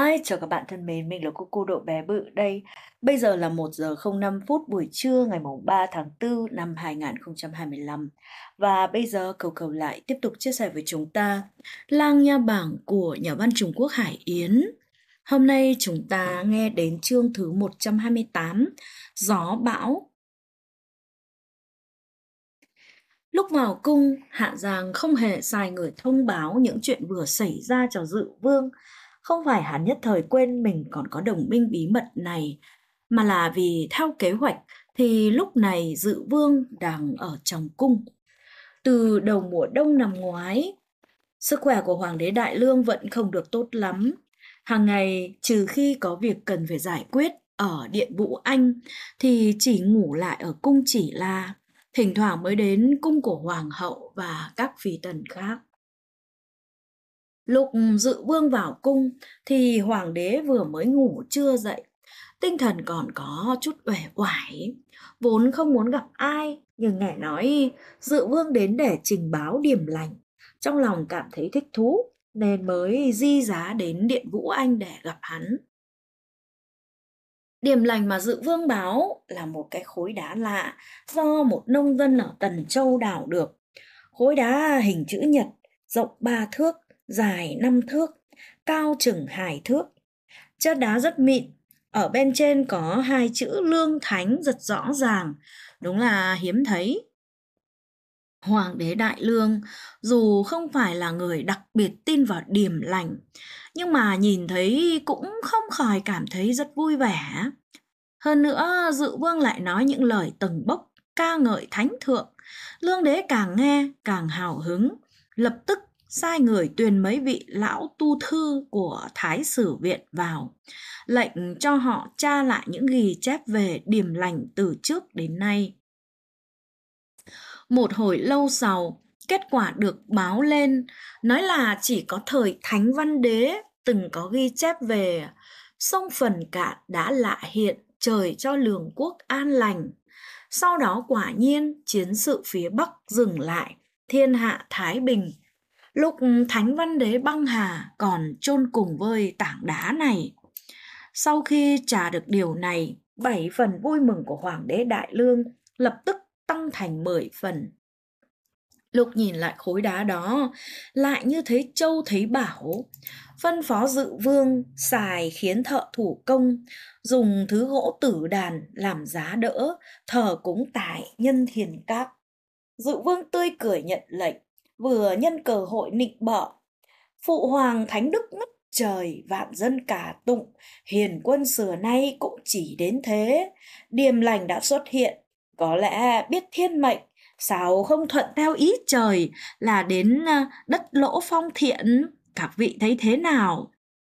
Hi, chào các bạn thân mến, mình là cô Độ bé bự đây. Bây giờ là 1 giờ 05 phút buổi trưa ngày mùng 3 tháng 4 năm 2025. Và bây giờ Cầu lại tiếp tục chia sẻ với chúng ta Lang Nha Bảng của nhà văn Trung Quốc Hải Yến. Hôm nay chúng ta nghe đến chương thứ 128, Gió Bão. Lúc vào cung, Hạ Giang không hề sai người thông báo những chuyện vừa xảy ra cho Dự Vương. Không phải hắn nhất thời quên mình còn có đồng minh bí mật này, mà là vì theo kế hoạch thì lúc này Dự Vương đang ở trong cung. Từ đầu mùa đông năm ngoái, sức khỏe của Hoàng đế Đại Lương vẫn không được tốt lắm. Hàng ngày, trừ khi có việc cần phải giải quyết ở Điện Vũ Anh, thì chỉ ngủ lại ở cung Chỉ La, thỉnh thoảng mới đến cung của Hoàng hậu và các phi tần khác. Lúc Dự Vương vào cung thì Hoàng đế vừa mới ngủ trưa dậy, tinh thần còn có chút uể oải, vốn không muốn gặp ai, nhưng nghe nói Dự Vương đến để trình báo điểm lành, trong lòng cảm thấy thích thú nên mới di giá đến Điện Vũ Anh để gặp hắn. Điểm lành mà Dự Vương báo là một cái khối đá lạ do một nông dân ở Tần Châu đào được. Khối đá hình chữ nhật, rộng 3 thước, dài 5 thước, cao chừng 2 thước. Chất đá rất mịn, ở bên trên có 2 chữ Lương Thánh rất rõ ràng, đúng là hiếm thấy. Hoàng đế Đại Lương dù không phải là người đặc biệt tin vào điểm lành, nhưng mà nhìn thấy cũng không khỏi cảm thấy rất vui vẻ. Hơn nữa, Dự Vương lại nói những lời tầng bốc, ca ngợi thánh thượng. Lương đế càng nghe càng hào hứng, lập tức sai người tuyển mấy vị lão tu thư của Thái Sử Viện vào, lệnh cho họ tra lại những ghi chép về điểm lành từ trước đến nay. Một hồi lâu sau, kết quả được báo lên, nói là chỉ có thời Thánh Văn Đế từng có ghi chép về sông Phần Cạn đã lạ hiện, trời cho lường quốc an lành. Sau đó quả nhiên chiến sự phía Bắc dừng lại, thiên hạ thái bình. Lúc Thánh Văn Đế băng hà còn chôn cùng với tảng đá này. Sau khi trả được điều này, 7 phần vui mừng của Hoàng đế Đại Lương lập tức tăng thành 10 phần. Lúc nhìn lại khối đá đó, lại như thấy châu thấy bảo, phân phó Dự Vương xài khiến thợ thủ công, dùng thứ gỗ tử đàn làm giá đỡ, thờ cúng tại nhân thiền các. Dự Vương tươi cười nhận lệnh, vừa nhân cơ hội nịnh bợ. Phụ hoàng thánh đức ngất trời, vạn dân cả tụng, hiền quân xưa nay cũng chỉ đến thế. Điềm lành đã xuất hiện, có lẽ biết thiên mệnh, sao không thuận theo ý trời là đến đất Lỗ Phong Thiện, các vị thấy thế nào?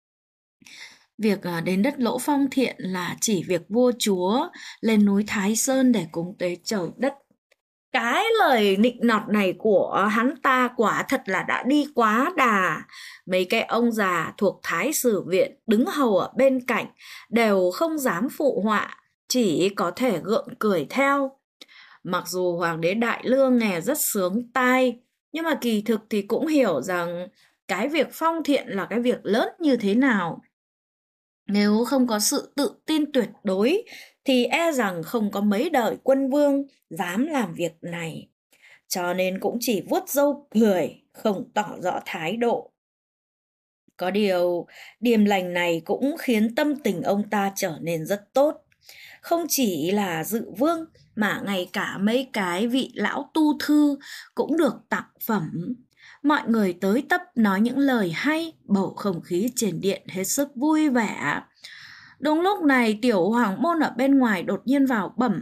Việc đến đất Lỗ Phong Thiện là chỉ việc vua chúa lên núi Thái Sơn để cúng tế trời đất. Cái lời nịnh nọt này của hắn ta quả thật là đã đi quá đà. Mấy cái ông già thuộc Thái Sử Viện đứng hầu ở bên cạnh đều không dám phụ họa, chỉ có thể gượng cười theo. Mặc dù Hoàng đế Đại Lương nghe rất sướng tai, nhưng mà kỳ thực thì cũng hiểu rằng cái việc phong thiện là cái việc lớn như thế nào. Nếu không có sự tự tin tuyệt đối thì e rằng không có mấy đời quân vương dám làm việc này. Cho nên cũng chỉ vuốt râu cười, không tỏ rõ thái độ. Có điều, điềm lành này cũng khiến tâm tình ông ta trở nên rất tốt. Không chỉ là Dự Vương mà ngay cả mấy cái vị lão tu thư cũng được tặng phẩm. Mọi người tới tấp nói những lời hay, bầu không khí trên điện hết sức vui vẻ. Đúng lúc này tiểu hoàng môn ở bên ngoài đột nhiên vào bẩm: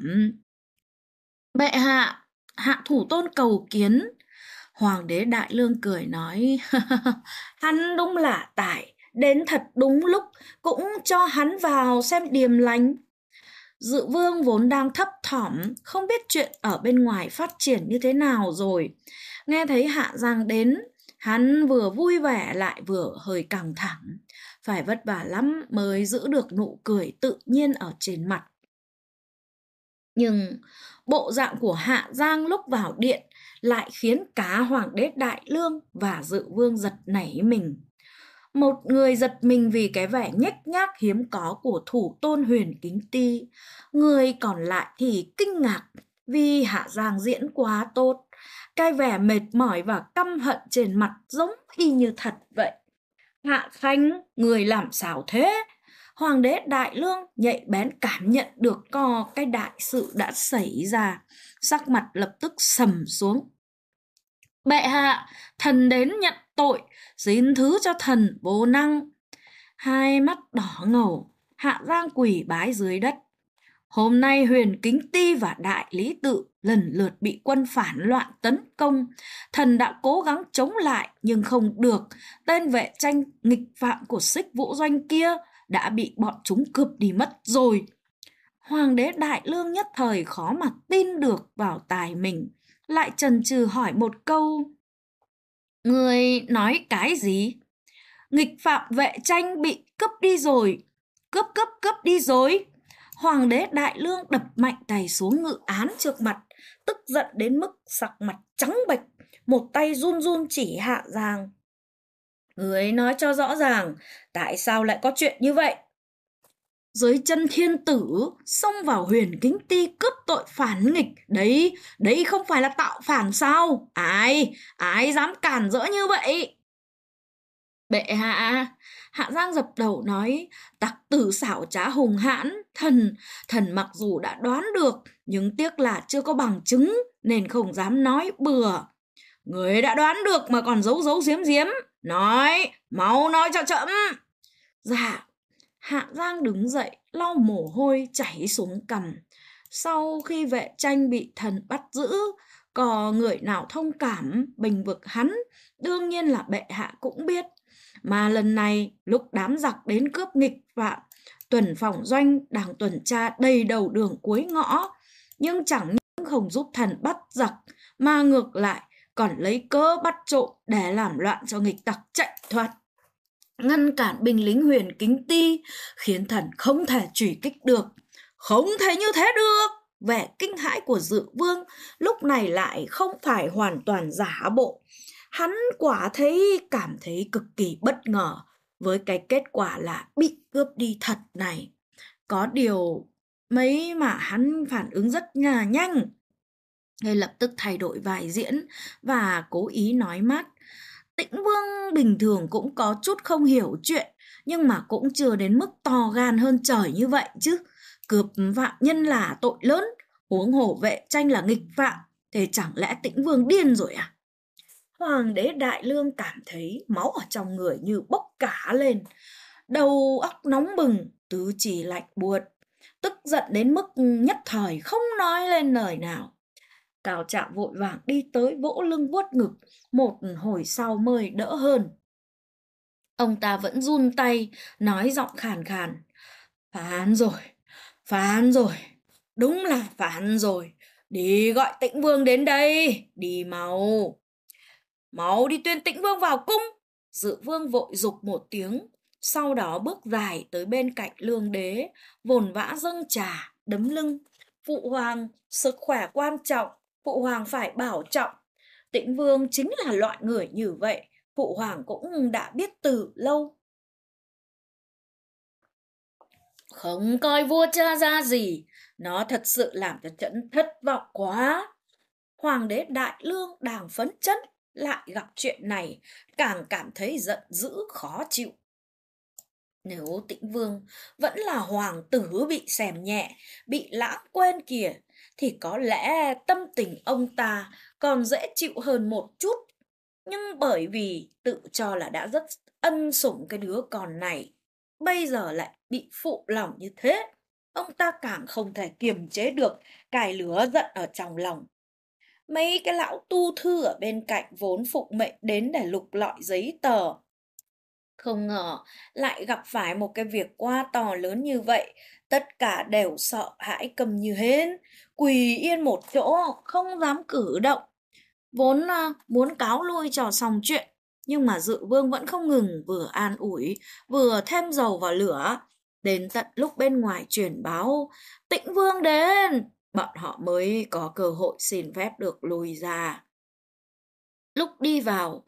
Bệ hạ, hạ thủ tôn cầu kiến. Hoàng đế Đại Lương cười nói: Hắn đúng là tài, đến thật đúng lúc, cũng cho hắn vào xem điềm lành. Dự Vương vốn đang thấp thỏm, không biết chuyện ở bên ngoài phát triển như thế nào rồi. Nghe thấy Hạ Giang đến, hắn vừa vui vẻ lại vừa hơi căng thẳng. Phải vất vả lắm mới giữ được nụ cười tự nhiên ở trên mặt. Nhưng bộ dạng của Hạ Giang lúc vào điện lại khiến cả Hoàng đế Đại Lương và Dự Vương giật nảy mình. Một người giật mình vì cái vẻ nhếch nhác hiếm có của thủ tôn Huyền Kính Ti. Người còn lại thì kinh ngạc vì Hạ Giang diễn quá tốt. Cái vẻ mệt mỏi và căm hận trên mặt giống y như thật vậy. Hạ Khanh, người làm sao thế? Hoàng đế Đại Lương nhạy bén cảm nhận được có cái đại sự đã xảy ra. Sắc mặt lập tức sầm xuống. Bệ hạ, thần đến nhận tội, xin thứ cho thần vô năng. Hai mắt đỏ ngầu, Hạ Giang quỳ bái dưới đất. Hôm nay Huyền Kính Ti và Đại Lý Tự lần lượt bị quân phản loạn tấn công. Thần đã cố gắng chống lại nhưng không được. Tên vệ tranh nghịch phạm của Xích Vũ Doanh kia đã bị bọn chúng cướp đi mất rồi. Hoàng đế Đại Lương nhất thời khó mà tin được vào tài mình. Lại chần chừ hỏi một câu. Người nói cái gì? Nghịch phạm vệ tranh bị cướp đi rồi. Cướp đi rồi. Hoàng đế Đại Lương đập mạnh tay xuống ngự án trước mặt, tức giận đến mức sắc mặt trắng bệch, một tay run run chỉ Hạ Giang. Người nói cho rõ ràng, tại sao lại có chuyện như vậy? Dưới chân thiên tử xông vào Huyền Kính Ti cướp tội phản nghịch, đấy không phải là tạo phản sao? Ai dám cản rỡ như vậy? Bệ hạ, Hạ Giang dập đầu nói, tặc tử xảo trá hùng hãn, thần mặc dù đã đoán được, nhưng tiếc là chưa có bằng chứng, nên không dám nói bừa. Người đã đoán được mà còn giấu giếm, mau nói cho chậm. Dạ, Hạ Giang đứng dậy, lau mồ hôi chảy xuống cằm. Sau khi vệ tranh bị thần bắt giữ, có người nào thông cảm, bênh vực hắn, đương nhiên là bệ hạ cũng biết. Mà lần này, lúc đám giặc đến cướp nghịch phạm, tuần phòng doanh đang tuần tra đầy đầu đường cuối ngõ, nhưng chẳng những không giúp thần bắt giặc, mà ngược lại còn lấy cớ bắt trộm để làm loạn cho nghịch tặc chạy thoát, ngăn cản binh lính Huyền Kính Ti, khiến thần không thể truy kích được. Không thể như thế được. Vẻ kinh hãi của Dự Vương lúc này lại không phải hoàn toàn giả bộ. Hắn cảm thấy cực kỳ bất ngờ với cái kết quả là bị cướp đi thật này. Có điều mấy mà hắn phản ứng rất nhanh. Ngay lập tức thay đổi vai diễn và cố ý nói mát. Tĩnh Vương bình thường cũng có chút không hiểu chuyện, nhưng mà cũng chưa đến mức to gan hơn trời như vậy chứ. Cướp phạm nhân là tội lớn, huống hồ vệ tranh là nghịch phạm, thế chẳng lẽ Tĩnh Vương điên rồi à? Hoàng đế Đại Lương cảm thấy máu ở trong người như bốc cả lên, đầu óc nóng bừng, tứ chi lạnh buốt, tức giận đến mức nhất thời không nói lên lời nào. Cao Trạm vội vàng đi tới vỗ lưng vuốt ngực, một hồi sau mới đỡ hơn. Ông ta vẫn run tay, nói giọng khàn khàn. Phán rồi, đúng là phán rồi. Đi gọi Tĩnh Vương đến đây, đi mau. Mau đi tuyên Tĩnh Vương vào cung. Dự Vương vội giục một tiếng, sau đó bước dài tới bên cạnh Lương đế, vồn vã dâng trà, đấm lưng. Phụ hoàng, sức khỏe quan trọng, phụ hoàng phải bảo trọng. Tĩnh Vương chính là loại người như vậy, phụ hoàng cũng đã biết từ lâu. Không coi vua cha ra gì, nó thật sự làm cho trẫm thất vọng quá. Hoàng đế Đại Lương đang phấn chấn, lại gặp chuyện này, càng cảm thấy giận dữ khó chịu. Nếu Tĩnh Vương vẫn là hoàng tử bị xẻm nhẹ, bị lãng quên kìa, thì có lẽ tâm tình ông ta còn dễ chịu hơn một chút. Nhưng bởi vì tự cho là đã rất ân sủng cái đứa con này, bây giờ lại bị phụ lòng như thế, ông ta càng không thể kiềm chế được cái lửa giận ở trong lòng. Mấy cái lão tu thư ở bên cạnh vốn phụng mệnh đến để lục lọi giấy tờ, không ngờ lại gặp phải một cái việc quá to lớn như vậy. Tất cả đều sợ hãi câm như hến, quỳ yên một chỗ, không dám cử động. Vốn muốn cáo lui cho xong chuyện, nhưng mà Dự Vương vẫn không ngừng vừa an ủi, vừa thêm dầu vào lửa. Đến tận lúc bên ngoài truyền báo Tĩnh Vương đến, bọn họ mới có cơ hội xin phép được lui ra. Lúc đi vào,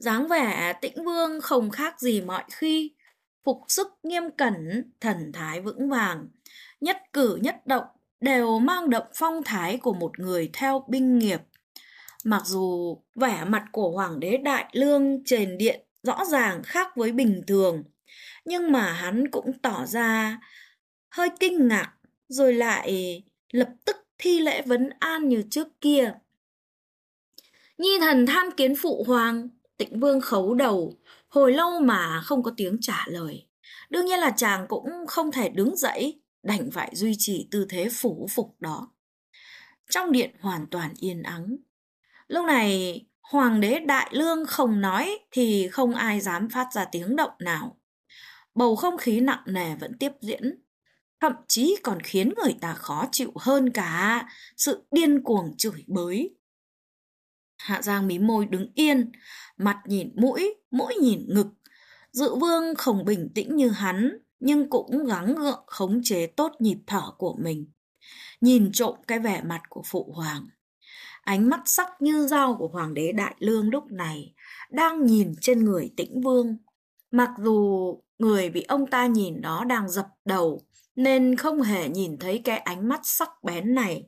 Dáng vẻ Tĩnh Vương không khác gì mọi khi, phục sức nghiêm cẩn, thần thái vững vàng, nhất cử nhất động đều mang đậm phong thái của một người theo binh nghiệp. Mặc dù vẻ mặt của Hoàng đế Đại Lương trên điện rõ ràng khác với bình thường, nhưng mà hắn cũng tỏ ra hơi kinh ngạc, rồi lại lập tức thi lễ vấn an như trước kia. Nhi thần tham kiến phụ hoàng. Tĩnh Vương khấu đầu, hồi lâu mà không có tiếng trả lời. Đương nhiên là chàng cũng không thể đứng dậy, đành phải duy trì tư thế phủ phục đó. Trong điện hoàn toàn yên ắng. Lúc này, Hoàng đế Đại Lương không nói thì không ai dám phát ra tiếng động nào. Bầu không khí nặng nề vẫn tiếp diễn, thậm chí còn khiến người ta khó chịu hơn cả sự điên cuồng chửi bới. Hạ Giang mím môi đứng yên, mặt nhìn mũi, mũi nhìn ngực. Dự Vương không bình tĩnh như hắn, nhưng cũng gắng gượng khống chế tốt nhịp thở của mình. Nhìn trộm cái vẻ mặt của phụ hoàng. Ánh mắt sắc như dao của Hoàng đế Đại Lương lúc này đang nhìn trên người Tĩnh Vương. Mặc dù người bị ông ta nhìn đó đang dập đầu, nên không hề nhìn thấy cái ánh mắt sắc bén này.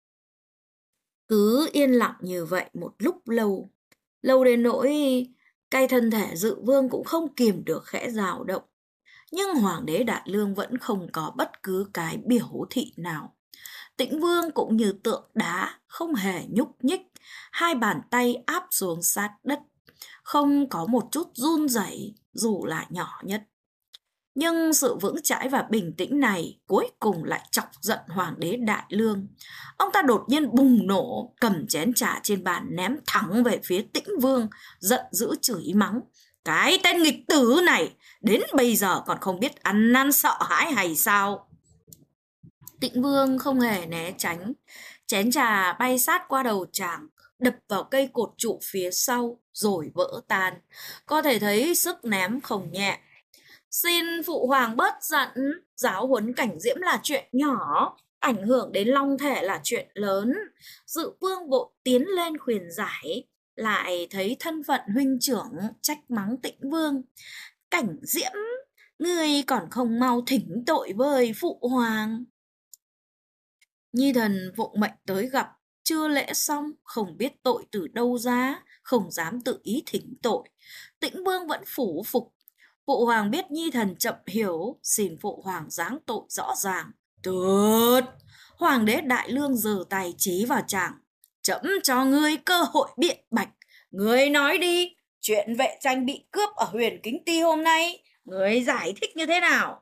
Cứ yên lặng như vậy một lúc lâu, lâu đến nỗi cái thân thể Dự Vương cũng không kìm được khẽ dao động. Nhưng Hoàng đế Đại Lương vẫn không có bất cứ cái biểu thị nào. Tĩnh Vương cũng như tượng đá, không hề nhúc nhích, hai bàn tay áp xuống sát đất, không có một chút run rẩy dù là nhỏ nhất. Nhưng sự vững chãi và bình tĩnh này cuối cùng lại chọc giận Hoàng đế Đại Lương. Ông ta đột nhiên bùng nổ, cầm chén trà trên bàn ném thẳng về phía Tĩnh Vương, giận dữ chửi mắng. Cái tên nghịch tử này, đến bây giờ còn không biết ăn năn sợ hãi hay sao? Tĩnh Vương không hề né tránh, chén trà bay sát qua đầu chàng, đập vào cây cột trụ phía sau, rồi vỡ tan. Có thể thấy sức ném không nhẹ. Xin phụ hoàng bớt giận, giáo huấn Cảnh Diễm là chuyện nhỏ, ảnh hưởng đến long thể là chuyện lớn. Dự Vương vội tiến lên khuyên giải, lại thấy thân phận huynh trưởng trách mắng Tĩnh Vương. Cảnh Diễm, ngươi còn không mau thỉnh tội với phụ hoàng. Nhi thần vụng mệnh tới gặp, chưa lễ xong, không biết tội từ đâu ra, không dám tự ý thỉnh tội. Tĩnh Vương vẫn phủ phục. Phụ hoàng biết nhi thần chậm hiểu, xin phụ hoàng giáng tội rõ ràng. Tốt! Hoàng đế Đại Lương giơ tay chí vào chàng. Trẫm cho ngươi cơ hội biện bạch. Ngươi nói đi, chuyện vệ tranh bị cướp ở Huyền Kính Ti hôm nay, ngươi giải thích như thế nào?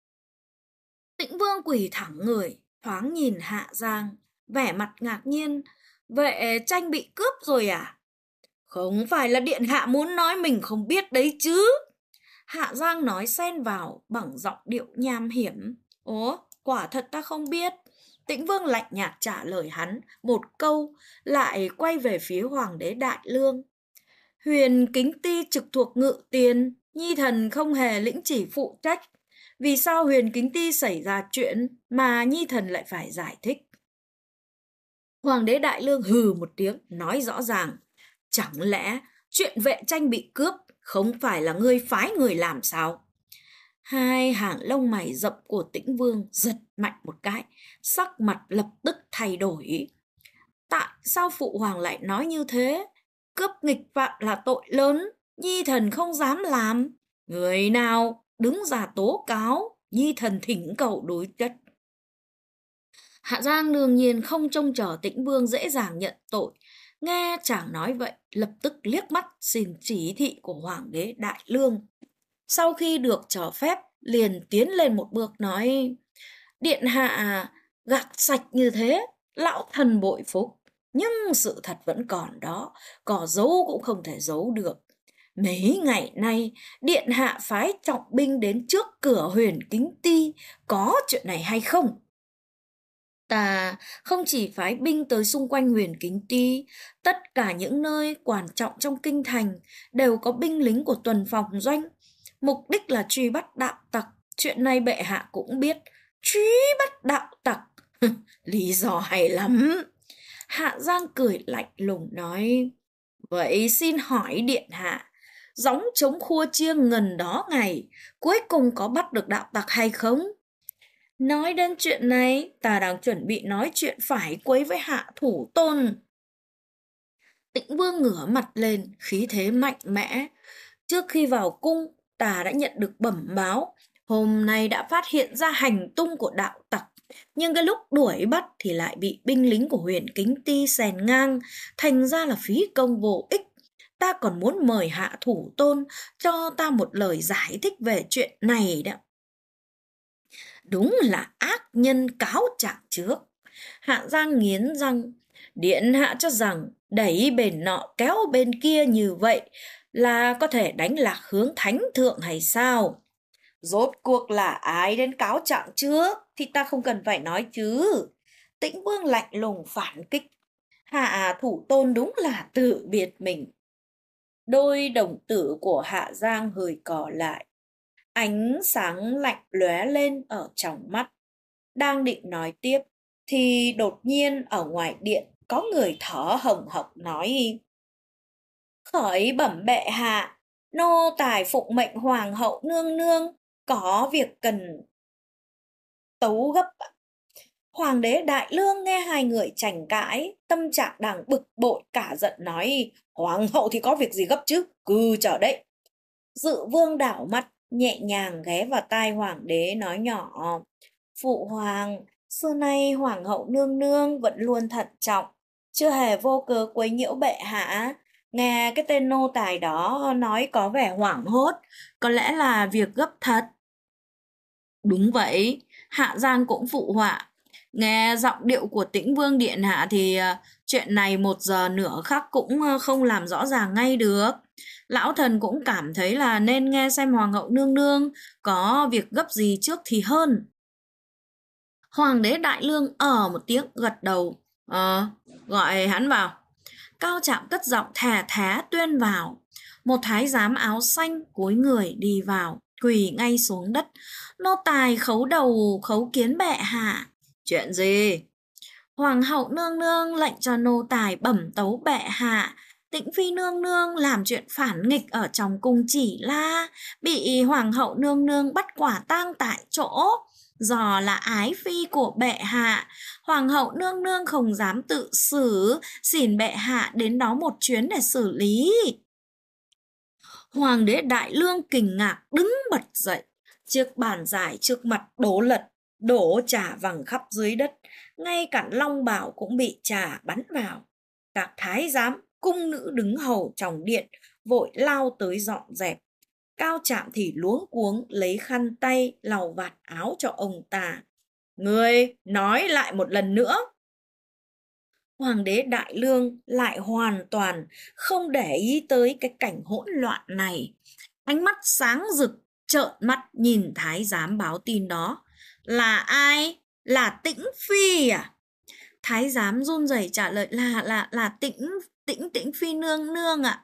Tĩnh Vương quỳ thẳng người, thoáng nhìn Hạ Giang, vẻ mặt ngạc nhiên. Vệ tranh bị cướp rồi à? Không phải là điện hạ muốn nói mình không biết đấy chứ? Hạ Giang nói xen vào bằng giọng điệu nham hiểm. Ủa, quả thật ta không biết. Tĩnh Vương lạnh nhạt trả lời hắn một câu, lại quay về phía Hoàng đế Đại Lương. Huyền Kính Ti trực thuộc Ngự Tiền, nhi thần không hề lĩnh chỉ phụ trách. Vì sao Huyền Kính Ti xảy ra chuyện mà nhi thần lại phải giải thích? Hoàng đế Đại Lương hừ một tiếng, nói rõ ràng. Chẳng lẽ chuyện vệ tranh bị cướp không phải là ngươi phái người làm sao? Hai hàng lông mày rậm của Tĩnh Vương giật mạnh một cái, sắc mặt lập tức thay đổi. Tại sao phụ hoàng lại nói như thế? Cướp nghịch phạm là tội lớn, nhi thần không dám làm. Người nào đứng ra tố cáo, nhi thần thỉnh cầu đối chất. Hạ Giang đương nhiên không trông chờ Tĩnh Vương dễ dàng nhận tội. Nghe chàng nói vậy, lập tức liếc mắt xin chỉ thị của Hoàng đế Đại Lương. Sau khi được cho phép, liền tiến lên một bước nói, điện hạ gạt sạch như thế, lão thần bội phục. Nhưng sự thật vẫn còn đó, có giấu cũng không thể giấu được. Mấy ngày nay, điện hạ phái trọng binh đến trước cửa Huyền Kính Ti, có chuyện này hay không? Ta không chỉ phái binh tới xung quanh Huyền Kính Ti, tất cả những nơi quan trọng trong kinh thành đều có binh lính của tuần phòng doanh. Mục đích là truy bắt đạo tặc, chuyện này bệ hạ cũng biết. Truy bắt đạo tặc, lý do hay lắm. Hạ Giang cười lạnh lùng nói, vậy xin hỏi điện hạ, gióng trống khua chiêng ngần đó ngày, cuối cùng có bắt được đạo tặc hay không? Nói đến chuyện này, ta đang chuẩn bị nói chuyện phải quấy với Hạ Thủ Tôn. Tĩnh Vương ngửa mặt lên, khí thế mạnh mẽ. Trước khi vào cung, ta đã nhận được bẩm báo, hôm nay đã phát hiện ra hành tung của đạo tặc. Nhưng cái lúc đuổi bắt thì lại bị binh lính của Huyền Kính Ti xèn ngang, thành ra là phí công vô ích. Ta còn muốn mời Hạ Thủ Tôn cho ta một lời giải thích về chuyện này đó. Đúng là ác nhân cáo trạng trước. Hạ Giang nghiến răng, điện hạ cho rằng đẩy bên nọ kéo bên kia như vậy là có thể đánh lạc hướng thánh thượng hay sao? Rốt cuộc là ai đến cáo trạng trước thì ta không cần phải nói chứ. Tĩnh Vương lạnh lùng phản kích. Hạ Thủ Tôn đúng là tự biệt mình. Đôi đồng tử của Hạ Giang hơi cò lại. Ánh sáng lạnh lóe lên ở trong mắt. Đang định nói tiếp thì đột nhiên ở ngoài điện có người thở hồng hộc nói: Khởi bẩm bệ hạ, nô tài phụng mệnh hoàng hậu nương nương, có việc cần tấu gấp. Hoàng đế Đại Lương nghe hai người tranh cãi, tâm trạng đang bực bội cả giận nói: Hoàng hậu thì có việc gì gấp chứ, cứ chờ đấy. Dự Vương đảo mắt, nhẹ nhàng ghé vào tai hoàng đế nói nhỏ: Phụ hoàng, xưa nay hoàng hậu nương nương vẫn luôn thận trọng, chưa hề vô cớ quấy nhiễu bệ hạ. Nghe cái tên nô tài đó nói có vẻ hoảng hốt, có lẽ là việc gấp thật. Đúng vậy, Hạ Giang cũng phụ họa. Nghe giọng điệu của Tĩnh Vương điện hạ thì chuyện này 1 giờ nửa khắc cũng không làm rõ ràng ngay được. Lão thần cũng cảm thấy là nên nghe xem hoàng hậu nương nương có việc gấp gì trước thì hơn. Hoàng đế Đại Lương một tiếng gật đầu. Gọi hắn vào. Cao Trạm cất giọng thè thé tuyên vào. Một thái giám áo xanh cúi người đi vào, quỳ ngay xuống đất. Nô tài khấu đầu khấu kiến bệ hạ. Chuyện gì? Hoàng hậu nương nương lệnh cho nô tài bẩm tấu bệ hạ. Tĩnh phi nương nương làm chuyện phản nghịch ở trong cung Chỉ La, bị hoàng hậu nương nương bắt quả tang tại chỗ. Do là ái phi của bệ hạ, hoàng hậu nương nương không dám tự xử, xin bệ hạ đến đó một chuyến để xử lý. Hoàng đế Đại Lương kinh ngạc đứng bật dậy, chiếc bàn dài trước mặt đổ lật, đổ trà văng khắp dưới đất, ngay cả long bào cũng bị trà bắn vào. Các thái giám, cung nữ đứng hầu trong điện vội lao tới dọn dẹp. Cao Trạm thì luống cuống lấy khăn tay lau vạt áo cho ông ta. Ngươi nói lại một lần nữa. Hoàng đế Đại Lương lại hoàn toàn không để ý tới cái cảnh hỗn loạn này. Ánh mắt sáng rực, trợn mắt nhìn thái giám báo tin đó. Là ai? Là Tĩnh Phi à? Thái giám run rẩy trả lời là Tĩnh Phi nương nương ạ.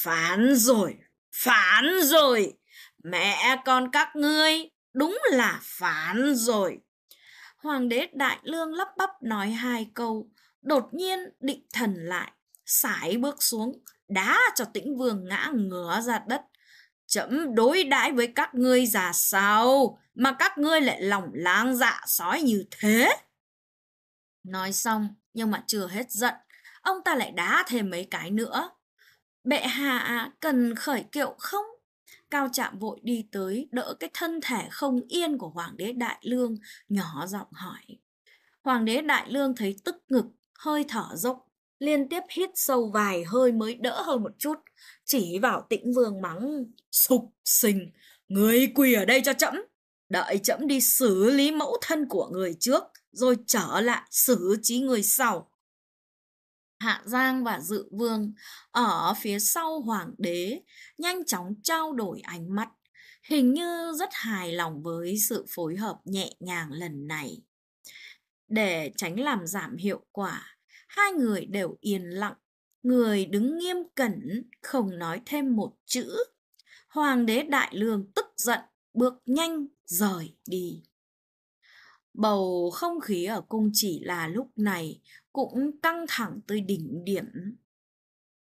Phản rồi, mẹ con các ngươi, đúng là phản rồi. Hoàng đế Đại Lương lắp bắp nói 2 câu, đột nhiên định thần lại, sải bước xuống, đá cho Tĩnh Vương ngã ngửa ra đất. Trẫm đối đãi với các ngươi ra sao mà các ngươi lại lòng lang dạ sói như thế? Nói xong, nhưng mà chưa hết giận, ông ta lại đá thêm mấy cái nữa. Bệ hạ cần khởi kiệu không? Cao Trạm vội đi tới đỡ cái thân thể không yên của Hoàng đế Đại Lương, nhỏ giọng hỏi. Hoàng đế Đại Lương thấy tức ngực, hơi thở dốc, liên tiếp hít sâu vài hơi mới đỡ hơn một chút, chỉ vào Tĩnh Vương mắng: Súc sinh, người quỳ ở đây cho trẫm, đợi trẫm đi xử lý mẫu thân của người trước, rồi trở lại xử trí người sau. Hạ Giang và Dự Vương ở phía sau hoàng đế nhanh chóng trao đổi ánh mắt, hình như rất hài lòng với sự phối hợp nhẹ nhàng lần này. Để tránh làm giảm hiệu quả, hai người đều yên lặng, người đứng nghiêm cẩn, không nói thêm một chữ. Hoàng đế Đại Lương tức giận, bước nhanh rời đi. Bầu không khí ở cung Chỉ là lúc này cũng căng thẳng tới đỉnh điểm.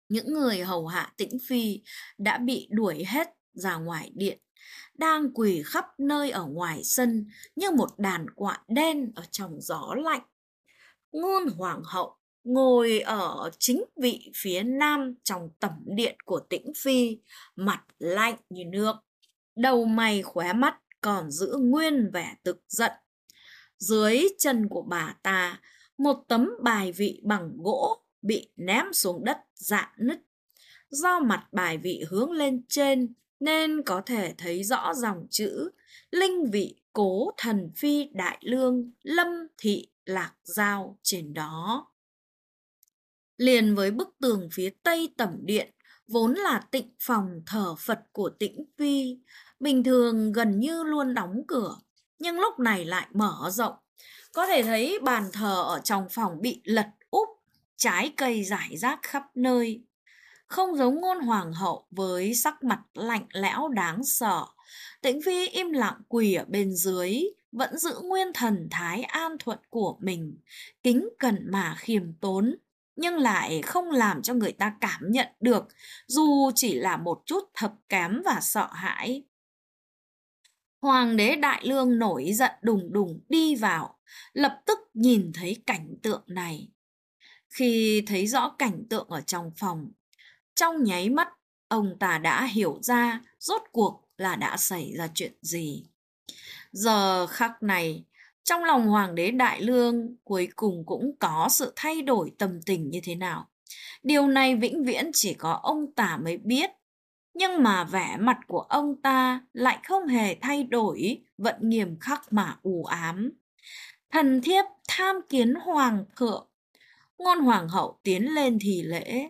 Những người hầu hạ Tĩnh Phi đã bị đuổi hết ra ngoài điện, đang quỳ khắp nơi ở ngoài sân như một đàn quạ đen ở trong gió lạnh. Ngôn hoàng hậu ngồi ở chính vị phía nam trong tẩm điện của Tĩnh Phi, mặt lạnh như nước, đầu mày khóe mắt còn giữ nguyên vẻ tức giận. Dưới chân của bà ta, một tấm bài vị bằng gỗ bị ném xuống đất rạn nứt. Do mặt bài vị hướng lên trên nên có thể thấy rõ dòng chữ Linh vị cố thần phi đại lương Lâm thị Lạc Giao trên đó. Liền với bức tường phía tây tẩm điện, vốn là tịnh phòng thờ Phật của Tĩnh Phi, bình thường gần như luôn đóng cửa, nhưng lúc này lại mở rộng. Có thể thấy bàn thờ ở trong phòng bị lật úp, trái cây rải rác khắp nơi. Không giống Ngôn hoàng hậu với sắc mặt lạnh lẽo đáng sợ, Tĩnh Phi im lặng quỳ ở bên dưới, vẫn giữ nguyên thần thái an thuận của mình, kính cẩn mà khiêm tốn, nhưng lại không làm cho người ta cảm nhận được dù chỉ là một chút thấp kém và sợ hãi. Hoàng đế Đại Lương nổi giận đùng đùng đi vào, lập tức nhìn thấy cảnh tượng này. Khi thấy rõ cảnh tượng ở trong phòng, trong nháy mắt, ông ta đã hiểu ra rốt cuộc là đã xảy ra chuyện gì. Giờ khắc này, trong lòng Hoàng đế Đại Lương cuối cùng cũng có sự thay đổi tâm tình như thế nào. Điều này vĩnh viễn chỉ có ông ta mới biết. Nhưng mà vẻ mặt của ông ta lại không hề thay đổi, vẫn nghiêm khắc mà u ám. Thần thiếp tham kiến hoàng thượng. Ngôn hoàng hậu tiến lên thì lễ.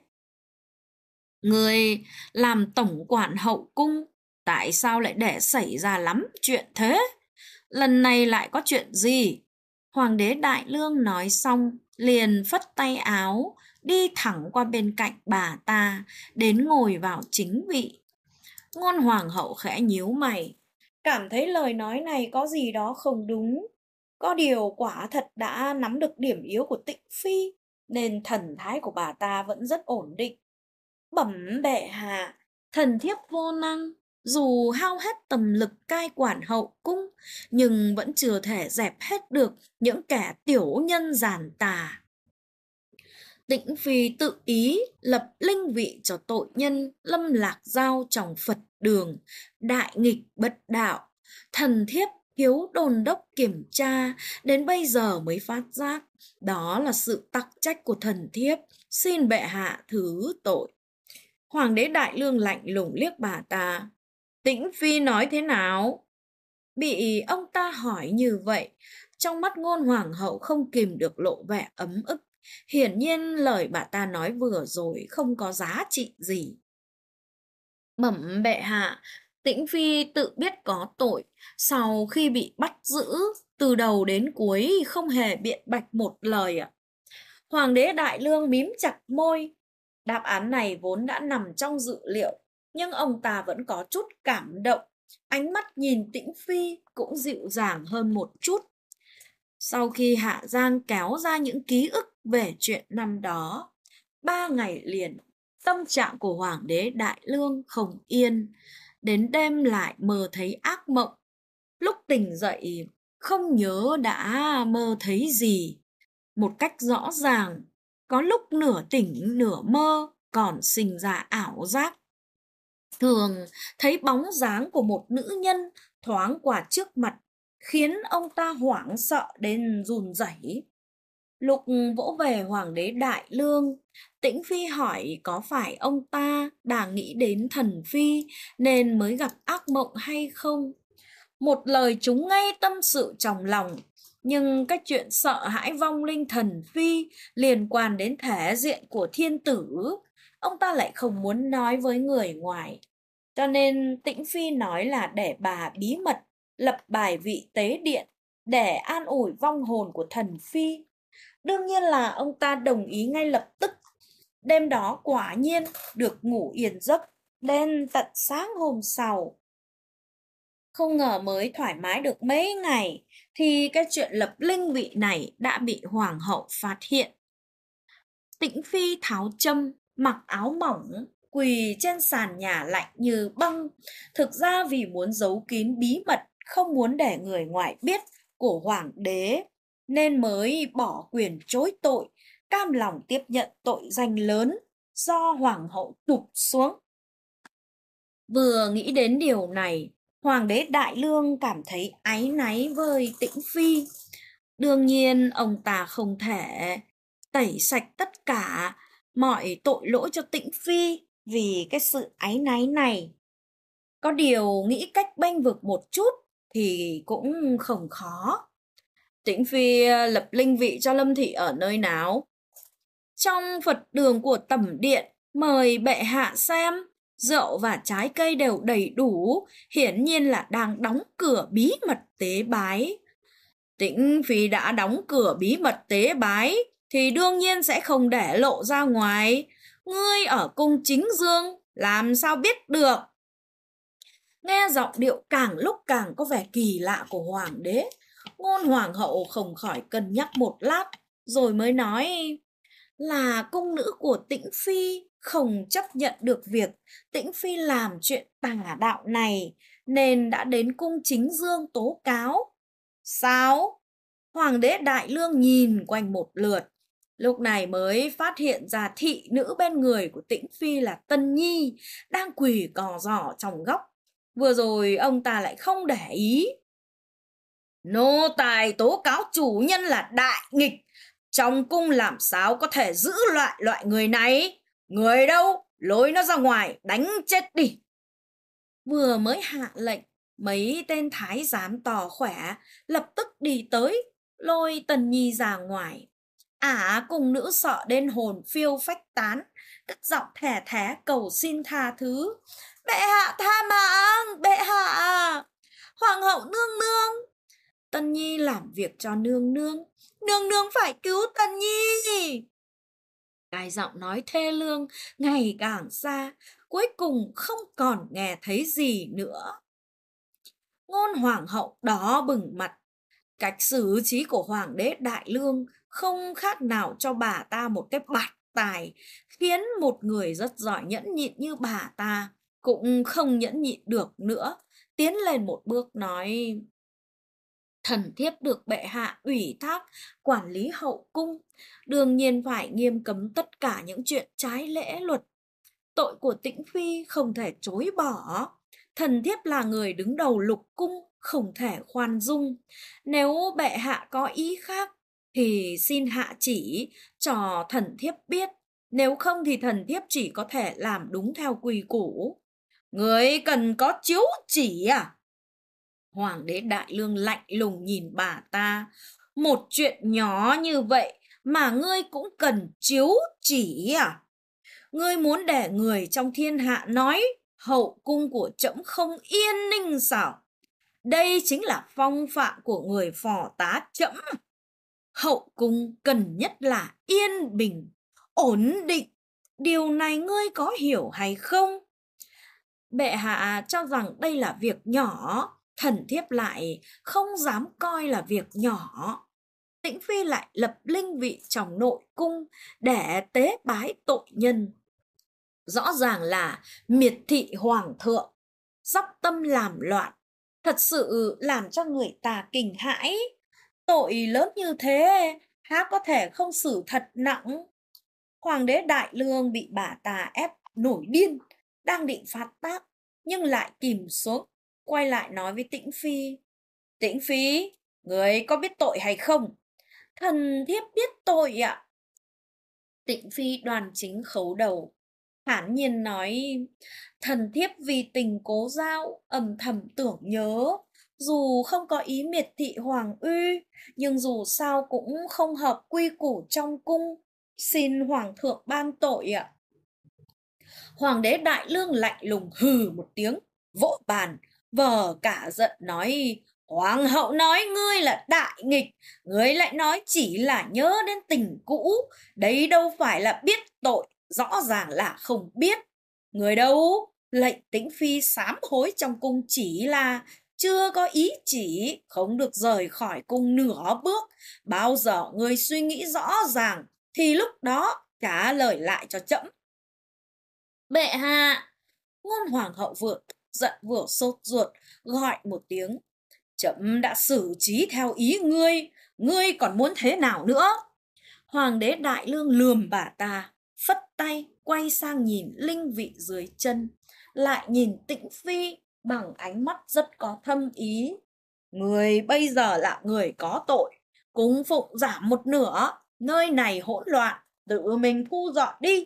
Người làm tổng quản hậu cung, tại sao lại để xảy ra lắm chuyện thế? Lần này lại có chuyện gì? Hoàng đế Đại Lương nói xong, liền phất tay áo, đi thẳng qua bên cạnh bà ta, đến ngồi vào chính vị. Ngôn hoàng hậu khẽ nhíu mày, cảm thấy lời nói này có gì đó không đúng. Có điều quả thật đã nắm được điểm yếu của Tĩnh Phi, nên thần thái của bà ta vẫn rất ổn định. Bẩm bệ hạ, thần thiếp vô năng, dù hao hết tầm lực cai quản hậu cung, nhưng vẫn chưa thể dẹp hết được những kẻ tiểu nhân giàn tà. Tĩnh Phi tự ý lập linh vị cho tội nhân Lâm Lạc Giao trong Phật đường, đại nghịch bất đạo. Thần thiếp hiếu đôn đốc kiểm tra, đến bây giờ mới phát giác, đó là sự tắc trách của thần thiếp, xin bệ hạ thứ tội. Hoàng đế Đại Lương lạnh lùng liếc bà ta. Tĩnh Phi nói thế nào? Bị ông ta hỏi như vậy, trong mắt Ngôn hoàng hậu không kìm được lộ vẻ ấm ức. Hiển nhiên lời bà ta nói vừa rồi không có giá trị gì. Bẩm bệ hạ, Tĩnh Phi tự biết có tội, sau khi bị bắt giữ, từ đầu đến cuối không hề biện bạch một lời ạ. Hoàng đế Đại Lương mím chặt môi. Đáp án này vốn đã nằm trong dự liệu, nhưng ông ta vẫn có chút cảm động. Ánh mắt nhìn Tĩnh Phi cũng dịu dàng hơn một chút. Sau khi Hạ Giang kéo ra những ký ức về chuyện năm đó, 3 ngày liền, tâm trạng của Hoàng đế Đại Lương không yên. Đến đêm lại mơ thấy ác mộng. Lúc tỉnh dậy, không nhớ đã mơ thấy gì. Một cách rõ ràng, có lúc nửa tỉnh nửa mơ, còn sinh ra ảo giác. Thường thấy bóng dáng của một nữ nhân thoáng qua trước mặt, khiến ông ta hoảng sợ đến run rẩy. Lúc vỗ về Hoàng đế Đại Lương, Tĩnh Phi hỏi có phải ông ta đang nghĩ đến thần phi nên mới gặp ác mộng hay không. Một lời trúng ngay tâm sự trong lòng, nhưng cái chuyện sợ hãi vong linh thần phi liên quan đến thể diện của thiên tử, ông ta lại không muốn nói với người ngoài. Cho nên Tĩnh Phi nói là để bà bí mật lập bài vị tế điện để an ủi vong hồn của thần phi. Đương nhiên là ông ta đồng ý ngay lập tức. Đêm đó quả nhiên được ngủ yên giấc đến tận sáng hôm sau. Không ngờ mới thoải mái được mấy ngày thì cái chuyện lập linh vị này đã bị hoàng hậu phát hiện. Tĩnh Phi tháo châm, mặc áo mỏng, quỳ trên sàn nhà lạnh như băng, thực ra vì muốn giấu kín bí mật, không muốn để người ngoài biết của hoàng đế, nên mới bỏ quyền chối tội, cam lòng tiếp nhận tội danh lớn do hoàng hậu trục xuống. Vừa nghĩ đến điều này, hoàng đế Đại Lương cảm thấy áy náy với Tĩnh Phi. Đương nhiên ông ta không thể tẩy sạch tất cả mọi tội lỗi cho Tĩnh Phi vì cái sự áy náy này. Có điều nghĩ cách bênh vực một chút thì cũng không khó. Tĩnh Phi lập linh vị cho Lâm Thị ở nơi nào? Trong Phật đường của Tẩm Điện, mời bệ hạ xem. Rượu và trái cây đều đầy đủ, hiển nhiên là đang đóng cửa bí mật tế bái. Tĩnh Phi đã đóng cửa bí mật tế bái thì đương nhiên sẽ không để lộ ra ngoài. Ngươi ở cung chính dương làm sao biết được? Nghe giọng điệu càng lúc càng có vẻ kỳ lạ của hoàng đế, Ngôn hoàng hậu không khỏi cân nhắc một lát, rồi mới nói là cung nữ của Tĩnh Phi không chấp nhận được việc Tĩnh Phi làm chuyện tà đạo này, nên đã đến cung chính dương tố cáo. Sao? Hoàng đế Đại Lương nhìn quanh một lượt, lúc này mới phát hiện ra thị nữ bên người của Tĩnh Phi là Tân Nhi đang quỳ cò giỏ trong góc. Vừa rồi ông ta lại không để ý. Nô tài tố cáo chủ nhân là đại nghịch, trong cung làm sao có thể giữ loại người này? Người đâu? Lôi nó ra ngoài, đánh chết đi. Vừa mới hạ lệnh, mấy tên thái giám tỏ khỏe lập tức đi tới, lôi Tần Nhi ra ngoài. Cùng nữ sợ đến hồn phiêu phách tán, cất giọng thẻ thé cầu xin tha thứ. Bệ hạ tha mạng, bệ hạ, hoàng hậu nương nương. Tân Nhi làm việc cho nương nương, nương nương phải cứu Tân Nhi. Cái giọng nói thê lương ngày càng xa, cuối cùng không còn nghe thấy gì nữa. Ngôn hoàng hậu đỏ bừng mặt, cách xử trí của hoàng đế Đại Lương không khác nào cho bà ta một cái bạt tài, khiến một người rất giỏi nhẫn nhịn như bà ta cũng không nhẫn nhịn được nữa, tiến lên một bước nói: thần thiếp được bệ hạ ủy thác quản lý hậu cung, đương nhiên phải nghiêm cấm tất cả những chuyện trái lễ luật. Tội của Tĩnh Phi không thể chối bỏ, thần thiếp là người đứng đầu lục cung, không thể khoan dung. Nếu bệ hạ có ý khác thì xin hạ chỉ cho thần thiếp biết, nếu không thì thần thiếp chỉ có thể làm đúng theo quy củ. Người cần có chiếu chỉ à? Hoàng đế Đại Lương lạnh lùng nhìn bà ta. Một chuyện nhỏ như vậy mà ngươi cũng cần chiếu chỉ à? Ngươi muốn để người trong thiên hạ nói hậu cung của trẫm không yên ninh sao? Đây chính là phong phạm của người phò tá trẫm. Hậu cung cần nhất là yên bình, ổn định. Điều này ngươi có hiểu hay không? Bệ hạ cho rằng đây là việc nhỏ, thần thiếp lại không dám coi là việc nhỏ. Tĩnh Phi lại lập linh vị trong nội cung để tế bái tội nhân. Rõ ràng là miệt thị hoàng thượng, dóc tâm làm loạn, thật sự làm cho người ta kinh hãi. Tội lớn như thế, há có thể không xử thật nặng. Hoàng đế Đại Lương bị bà ta ép nổi điên, đang định phạt tác, nhưng lại kìm xuống, quay lại nói với Tĩnh Phi. Tĩnh Phi, người có biết tội hay không? Thần thiếp biết tội ạ. Tĩnh Phi đoan chính khấu đầu, thản nhiên nói: thần thiếp vì tình cố giao, âm thầm tưởng nhớ. Dù không có ý miệt thị hoàng uy, nhưng dù sao cũng không hợp quy củ trong cung. Xin hoàng thượng ban tội ạ. Hoàng đế Đại Lương lạnh lùng hừ một tiếng, vỗ bàn, vờ cả giận nói: hoàng hậu nói ngươi là đại nghịch, ngươi lại nói chỉ là nhớ đến tình cũ, đấy đâu phải là biết tội, rõ ràng là không biết. Người đâu? Lệnh Tĩnh Phi sám hối trong cung chỉ là chưa có ý chỉ, không được rời khỏi cung nửa bước. Bao giờ ngươi suy nghĩ rõ ràng thì lúc đó trả lời lại cho trẫm. Bệ hạ! Ngôn hoàng hậu vừa giận vừa sốt ruột, gọi một tiếng. Trẫm đã xử trí theo ý ngươi, ngươi còn muốn thế nào nữa? Hoàng đế Đại Lương lườm bà ta, phất tay, quay sang nhìn linh vị dưới chân, lại nhìn Tĩnh Phi bằng ánh mắt rất có thâm ý. Người bây giờ là người có tội, cung phụng giảm một nửa, nơi này hỗn loạn, tự mình thu dọn đi.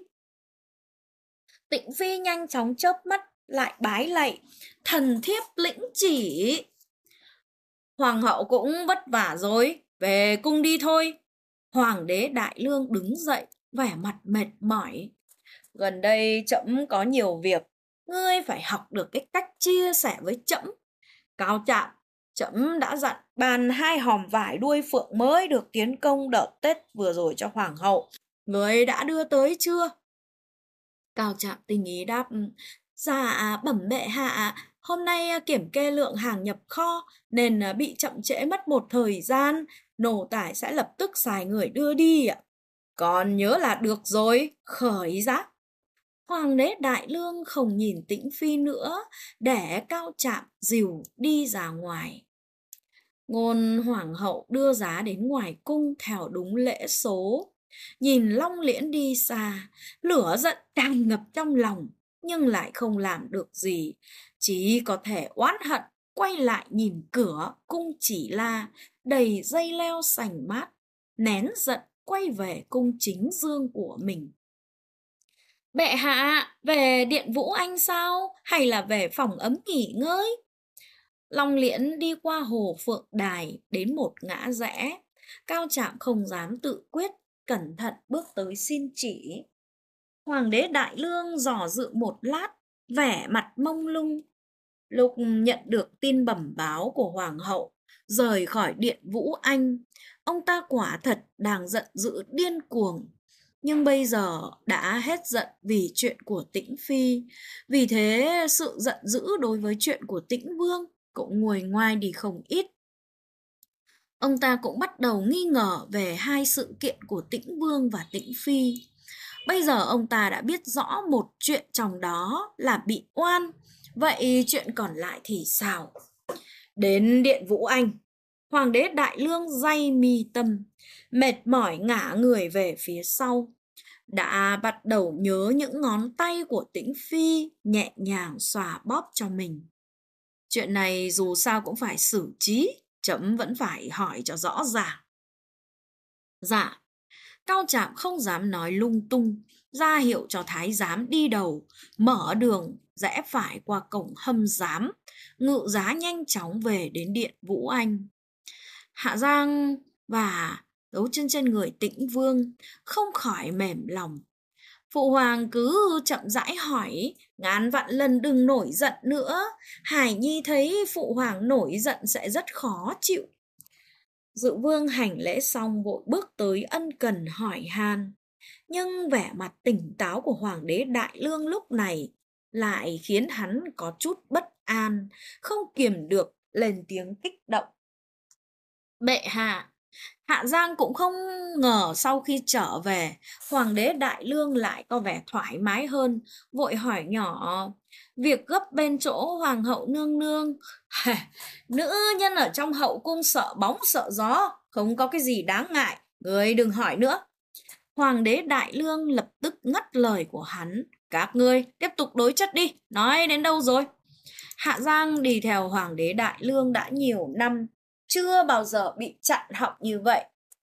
Tĩnh Phi nhanh chóng chớp mắt, lại bái lạy, thần thiếp lĩnh chỉ. Hoàng hậu cũng vất vả rồi, về cung đi thôi. Hoàng đế Đại Lương đứng dậy, vẻ mặt mệt mỏi. Gần đây trẫm có nhiều việc, ngươi phải học được cái cách chia sẻ với trẫm. Cao Trạm, trẫm đã dặn bàn 2 hòm vải đuôi phượng mới được tiến công đợt Tết vừa rồi cho hoàng hậu. Ngươi đã đưa tới chưa? Cao Trạm tinh ý đáp, dạ bẩm bệ hạ, hôm nay kiểm kê lượng hàng nhập kho nên bị chậm trễ mất một thời gian, nô tài sẽ lập tức xài người đưa đi ạ. Còn nhớ là được rồi, khởi giá. Hoàng đế Đại Lương không nhìn Tĩnh Phi nữa, để Cao Trạm dìu đi ra ngoài. Ngôn hoàng hậu đưa giá đến ngoài cung theo đúng lễ số. Nhìn Long Liễn đi xa, lửa giận tràn ngập trong lòng, nhưng lại không làm được gì. Chỉ có thể oán hận, quay lại nhìn cửa cung Chỉ La, đầy dây leo sành mát, nén giận quay về cung chính dương của mình. Bệ hạ, về điện Vũ Anh sao? Hay là về phòng ấm nghỉ ngơi? Long Liễn đi qua hồ Phượng Đài đến một ngã rẽ. Cao Trạm không dám tự quyết, cẩn thận bước tới xin chỉ. Hoàng đế Đại Lương dò dự một lát, vẻ mặt mông lung. Lúc nhận được tin bẩm báo của hoàng hậu, rời khỏi điện Vũ Anh, ông ta quả thật đang giận dữ điên cuồng. Nhưng bây giờ đã hết giận vì chuyện của Tĩnh Phi. Vì thế sự giận dữ đối với chuyện của Tĩnh Vương cũng nguôi ngoai đi không ít. Ông ta cũng bắt đầu nghi ngờ về hai sự kiện của Tĩnh Vương và Tĩnh Phi. Bây giờ ông ta đã biết rõ một chuyện trong đó là bị oan. Vậy chuyện còn lại thì sao? Đến điện Vũ Anh, Hoàng đế Đại Lương day mi tâm, mệt mỏi ngả người về phía sau. Đã bắt đầu nhớ những ngón tay của Tĩnh Phi nhẹ nhàng xòa bóp cho mình. Chuyện này dù sao cũng phải xử trí, trẫm vẫn phải hỏi cho rõ ràng. Dạ, Cao Trạm không dám nói lung tung, ra hiệu cho thái giám đi đầu, mở đường rẽ phải qua cổng hâm giám, ngự giá nhanh chóng về đến điện Vũ Anh. Hạ Giang và dấu chân trên người Tĩnh Vương không khỏi mềm lòng. Phụ hoàng cứ chậm rãi hỏi, ngàn vạn lần đừng nổi giận nữa. Hải Nhi thấy phụ hoàng nổi giận sẽ rất khó chịu. Dự vương hành lễ xong vội bước tới ân cần hỏi han. Nhưng vẻ mặt tỉnh táo của hoàng đế Đại Lương lúc này lại khiến hắn có chút bất an, không kiềm được lên tiếng kích động. Bệ hạ, Hạ Giang cũng không ngờ sau khi trở về, Hoàng đế Đại Lương lại có vẻ thoải mái hơn, vội hỏi nhỏ, việc gấp bên chỗ Hoàng hậu nương nương. Nữ nhân ở trong hậu cung sợ bóng sợ gió, không có cái gì đáng ngại, người đừng hỏi nữa. Hoàng đế Đại Lương lập tức ngắt lời của hắn, các ngươi tiếp tục đối chất đi, nói đến đâu rồi? Hạ Giang đi theo Hoàng đế Đại Lương đã nhiều năm, chưa bao giờ bị chặn họng như vậy.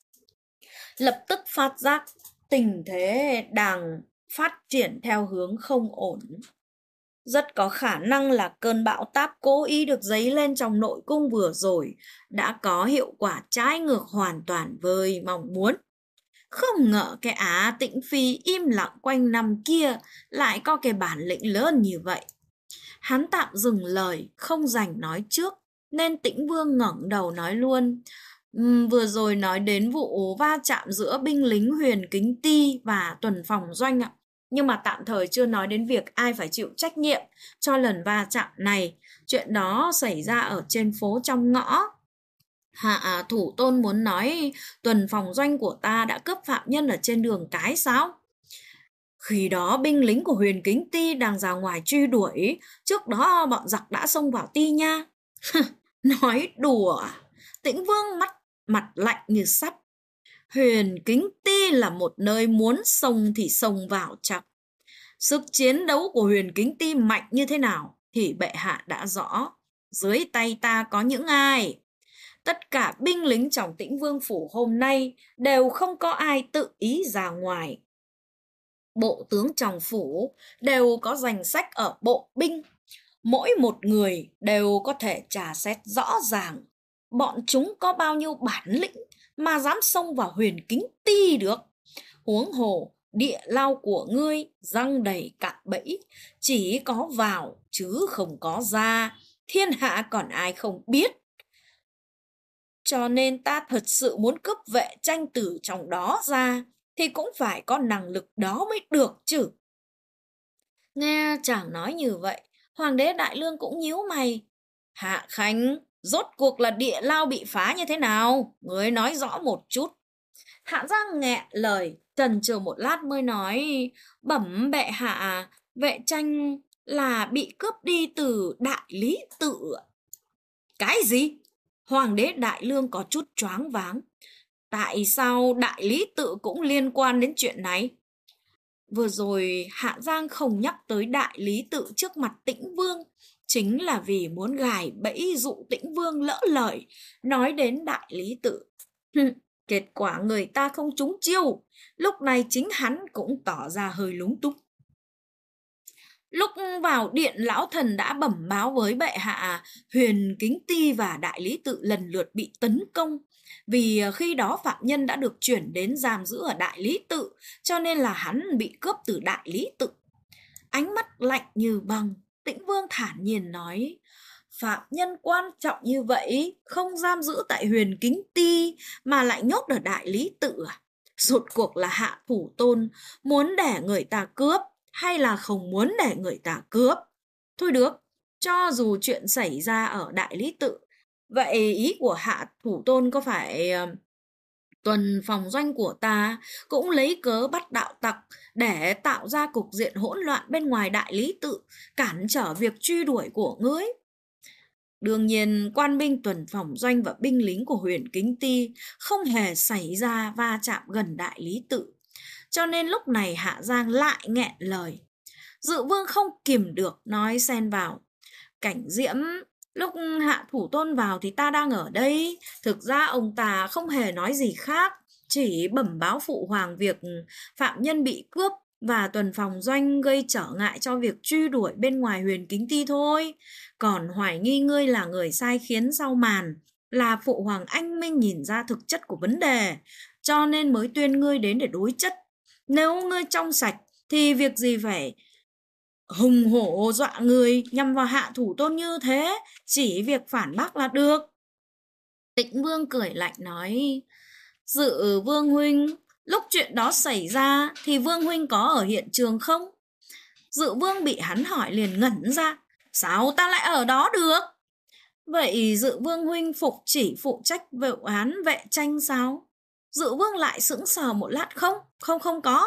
Lập tức phát giác tình thế đang phát triển theo hướng không ổn. Rất có khả năng là cơn bão táp cố ý được dấy lên trong nội cung vừa rồi đã có hiệu quả trái ngược hoàn toàn với mong muốn. Không ngờ cái Á Tĩnh Phi im lặng quanh năm kia lại có cái bản lĩnh lớn như vậy. Hắn tạm dừng lời, không dành nói trước, nên Tĩnh Vương ngẩng đầu nói luôn. Vừa rồi nói đến vụ va chạm giữa binh lính Huyền Kính Ti và tuần phòng doanh ạ. Nhưng mà tạm thời chưa nói đến việc ai phải chịu trách nhiệm cho lần va chạm này. Chuyện đó xảy ra ở trên phố trong ngõ. Hạ thủ tôn muốn nói tuần phòng doanh của ta đã cướp phạm nhân ở trên đường cái sao? Khi đó binh lính của Huyền Kính Ti đang ra ngoài truy đuổi, trước đó bọn giặc đã xông vào Ti nha. Nói đùa à? Tĩnh Vương mặt lạnh như sắt. Huyền Kính Ti là một nơi muốn xông thì xông vào chắc. Sức chiến đấu của Huyền Kính Ti mạnh như thế nào thì bệ hạ đã rõ. Dưới tay ta có những ai? Tất cả binh lính trong Tĩnh Vương phủ hôm nay đều không có ai tự ý ra ngoài. Bộ tướng trong phủ đều có danh sách ở bộ binh. Mỗi một người đều có thể tra xét rõ ràng bọn chúng có bao nhiêu bản lĩnh mà dám xông vào Huyền Kính Ti được. Huống hồ địa lao của ngươi răng đầy cạm bẫy, chỉ có vào chứ không có ra, thiên hạ còn ai không biết. Cho nên ta thật sự muốn cướp vệ tranh từ trong đó ra thì cũng phải có năng lực đó mới được chứ. Nghe chàng nói như vậy, Hoàng đế Đại Lương cũng nhíu mày. Hạ Khanh, rốt cuộc là địa lao bị phá như thế nào? Ngươi nói rõ một chút. Hạ Giang nghẹn lời, trần trừ một lát mới nói, bẩm bệ hạ, vệ tranh là bị cướp đi từ Đại Lý Tự. Cái gì? Hoàng đế Đại Lương có chút choáng váng. Tại sao Đại Lý Tự cũng liên quan đến chuyện này? Vừa rồi Hạ Giang không nhắc tới Đại Lý Tự trước mặt Tĩnh Vương, chính là vì muốn gài bẫy dụ Tĩnh Vương lỡ lời, nói đến Đại Lý Tự. Kết quả người ta không trúng chiêu, lúc này chính hắn cũng tỏ ra hơi lúng túng. Lúc vào điện, lão thần đã bẩm báo với bệ hạ Huyền Kính Ti và Đại Lý Tự lần lượt bị tấn công. Vì khi đó phạm nhân đã được chuyển đến giam giữ ở Đại Lý Tự, cho nên là hắn bị cướp từ Đại Lý Tự. Ánh mắt lạnh như băng, Tĩnh Vương thản nhiên nói, phạm nhân quan trọng như vậy không giam giữ tại Huyền Kính Ti mà lại nhốt ở Đại Lý Tự à? Rốt cuộc là Hạ Thủ Tôn muốn để người ta cướp hay là không muốn để người ta cướp? Thôi được, cho dù chuyện xảy ra ở Đại Lý Tự, vậy ý của Hạ Thủ Tôn có phải tuần phòng doanh của ta cũng lấy cớ bắt đạo tặc để tạo ra cục diện hỗn loạn bên ngoài Đại Lý Tự, cản trở việc truy đuổi của ngươi? Đương nhiên, quan binh tuần phòng doanh và binh lính của Huyền Kính Ti không hề xảy ra va chạm gần Đại Lý Tự. Cho nên lúc này Hạ Giang lại nghẹn lời. Dự Vương không kìm được nói xen vào. Cảnh Diễm, lúc Hạ Thủ Tôn vào thì ta đang ở đây. Thực ra ông ta không hề nói gì khác, chỉ bẩm báo phụ hoàng việc phạm nhân bị cướp và tuần phòng doanh gây trở ngại cho việc truy đuổi bên ngoài Huyền Kính Ti thôi. Còn hoài nghi ngươi là người sai khiến sau màn, là phụ hoàng anh minh nhìn ra thực chất của vấn đề, cho nên mới tuyên ngươi đến để đối chất. Nếu ngươi trong sạch thì việc gì phải hùng hổ dọa người nhằm vào Hạ Thủ Tôn như thế, chỉ việc phản bác là được. Tĩnh Vương cười lạnh nói, Dự Vương huynh, lúc chuyện đó xảy ra thì Vương huynh có ở hiện trường không? Dự Vương bị hắn hỏi liền ngẩn ra, sao ta lại ở đó được? Vậy Dự Vương huynh chỉ phụ trách vụ án vệ tranh sao? Dự Vương lại sững sờ một lát, không có.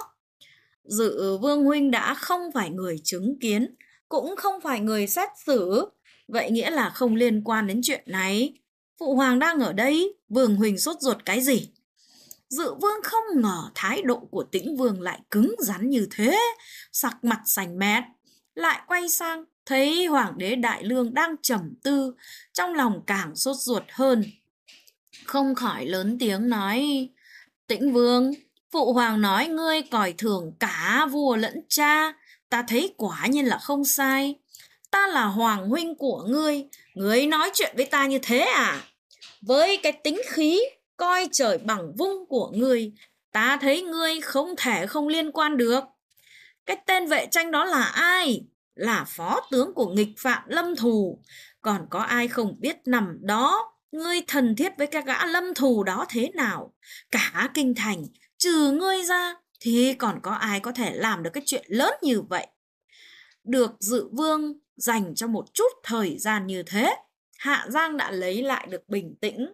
Dự Vương huynh đã không phải người chứng kiến, cũng không phải người xét xử, vậy nghĩa là không liên quan đến chuyện này. Phụ hoàng đang ở đây, Vương huynh sốt ruột cái gì? Dự Vương không ngờ thái độ của Tĩnh Vương lại cứng rắn như thế, sắc mặt xanh mét, lại quay sang thấy Hoàng đế Đại Lương đang trầm tư, trong lòng càng sốt ruột hơn. Không khỏi lớn tiếng nói, Tĩnh Vương, phụ hoàng nói ngươi coi thường cả vua lẫn cha, ta thấy quả nhiên là không sai. Ta là hoàng huynh của ngươi nói chuyện với ta như thế à? Với cái tính khí coi trời bằng vung của ngươi, ta thấy ngươi không thể không liên quan được. Cái tên vệ tranh đó là ai? Là phó tướng của nghịch phạm Lâm Thù. Còn có ai không biết nằm đó ngươi thân thiết với cái gã Lâm Thù đó thế nào? Cả kinh thành, trừ ngươi ra thì còn có ai có thể làm được cái chuyện lớn như vậy? Được Dự Vương dành cho một chút thời gian như thế, Hạ Giang đã lấy lại được bình tĩnh.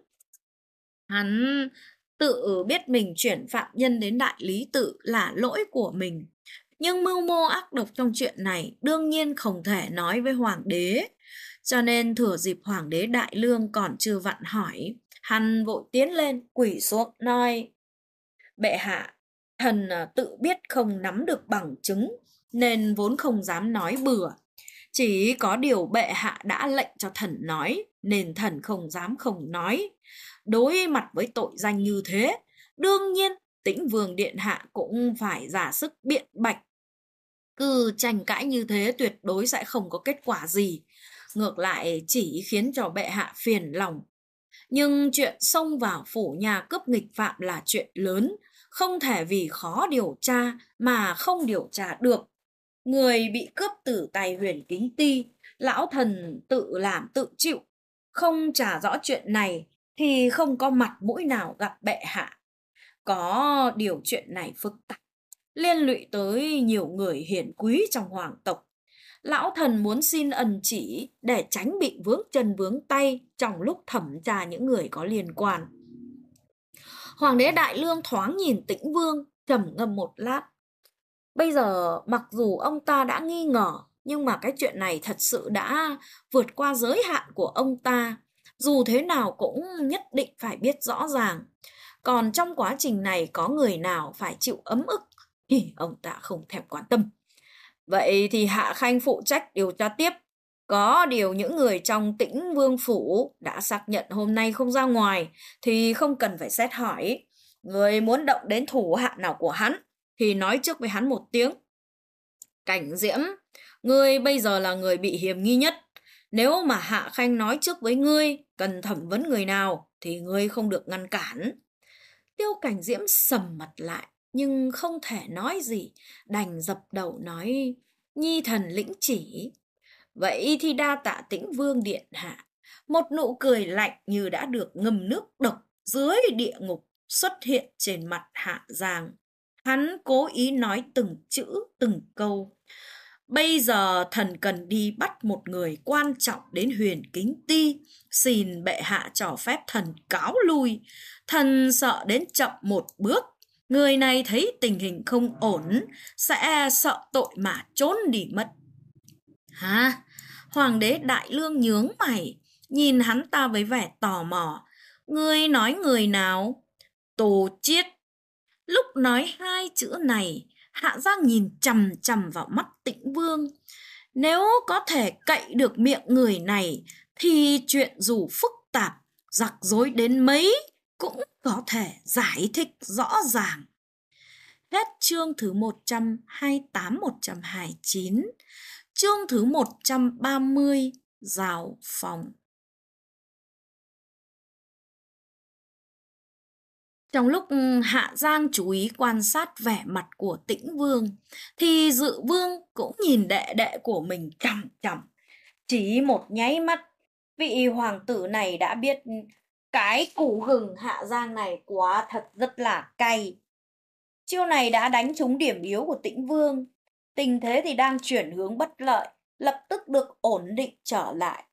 Hắn tự biết mình chuyển phạm nhân đến Đại Lý Tự là lỗi của mình, Nhưng mưu mô ác độc trong chuyện này đương nhiên không thể nói với hoàng đế. Cho nên thừa dịp hoàng đế Đại Lương còn chưa vặn hỏi, hắn vội tiến lên quỳ xuống nói: Bệ hạ, thần tự biết không nắm được bằng chứng nên vốn không dám nói bừa. Chỉ có điều bệ hạ đã lệnh cho thần nói nên thần không dám không nói. Đối mặt với tội danh như thế, đương nhiên Tĩnh Vương điện hạ cũng phải ra sức biện bạch. Cứ tranh cãi như thế tuyệt đối sẽ không có kết quả gì, ngược lại chỉ khiến cho bệ hạ phiền lòng. Nhưng chuyện xông vào phủ nhà cướp nghịch phạm là chuyện lớn, không thể vì khó điều tra mà không điều tra được. Người bị cướp từ tay Huyền Kính Ti, lão thần tự làm tự chịu, không trả rõ chuyện này thì không có mặt mũi nào gặp bệ hạ. Có điều chuyện này phức tạp, liên lụy tới nhiều người hiển quý trong hoàng tộc. Lão thần muốn xin ân chỉ để tránh bị vướng chân vướng tay trong lúc thẩm tra những người có liên quan. Hoàng đế Đại Lương thoáng nhìn Tĩnh Vương, trầm ngâm một lát. Bây giờ mặc dù ông ta đã nghi ngờ, nhưng mà cái chuyện này thật sự đã vượt qua giới hạn của ông ta. Dù thế nào cũng nhất định phải biết rõ ràng. Còn trong quá trình này có người nào phải chịu ấm ức thì ông ta không thèm quan tâm. Vậy thì Hạ Khanh phụ trách điều tra tiếp. Có điều những người trong Tĩnh Vương phủ đã xác nhận hôm nay không ra ngoài thì không cần phải xét hỏi. Người muốn động đến thủ hạ nào của hắn thì nói trước với hắn một tiếng. Cảnh Diễm, ngươi bây giờ là người bị hiểm nghi nhất. Nếu mà Hạ Khanh nói trước với ngươi cần thẩm vấn người nào thì ngươi không được ngăn cản. Tiêu Cảnh Diễm sầm mặt lại nhưng không thể nói gì, đành dập đầu nói: Nhi thần lĩnh chỉ. Vậy thì đa tạ Tĩnh Vương điện hạ. Một nụ cười lạnh như đã được ngâm nước độc dưới địa ngục xuất hiện trên mặt Hạ Giang. Hắn cố ý nói từng chữ từng câu. Bây giờ thần cần đi bắt một người quan trọng đến Huyền Kính Ti, xin bệ hạ cho phép thần cáo lui. Thần sợ đến chậm một bước, người này thấy tình hình không ổn, sẽ sợ tội mà trốn đi mất. Hả? Hoàng đế Đại Lương nhướng mày, nhìn hắn ta với vẻ tò mò. Ngươi nói người nào? Tô Chiết. Lúc nói hai chữ này, Hạ Giang nhìn chằm chằm vào mắt Tĩnh Vương. Nếu có thể cậy được miệng người này, thì chuyện dù phức tạp, rắc rối đến mấy, cũng có thể giải thích rõ ràng. Hết chương thứ 128-129. Chương thứ 130, Rào phòng. Trong lúc Hạ Giang chú ý quan sát vẻ mặt của Tĩnh Vương, thì Dự Vương cũng nhìn đệ đệ của mình chằm chằm. Chỉ một nháy mắt, vị hoàng tử này đã biết cái củ gừng Hạ Giang này quá thật rất là cay. Chiêu này đã đánh trúng điểm yếu của Tĩnh Vương. Tình thế thì đang chuyển hướng bất lợi, lập tức được ổn định trở lại.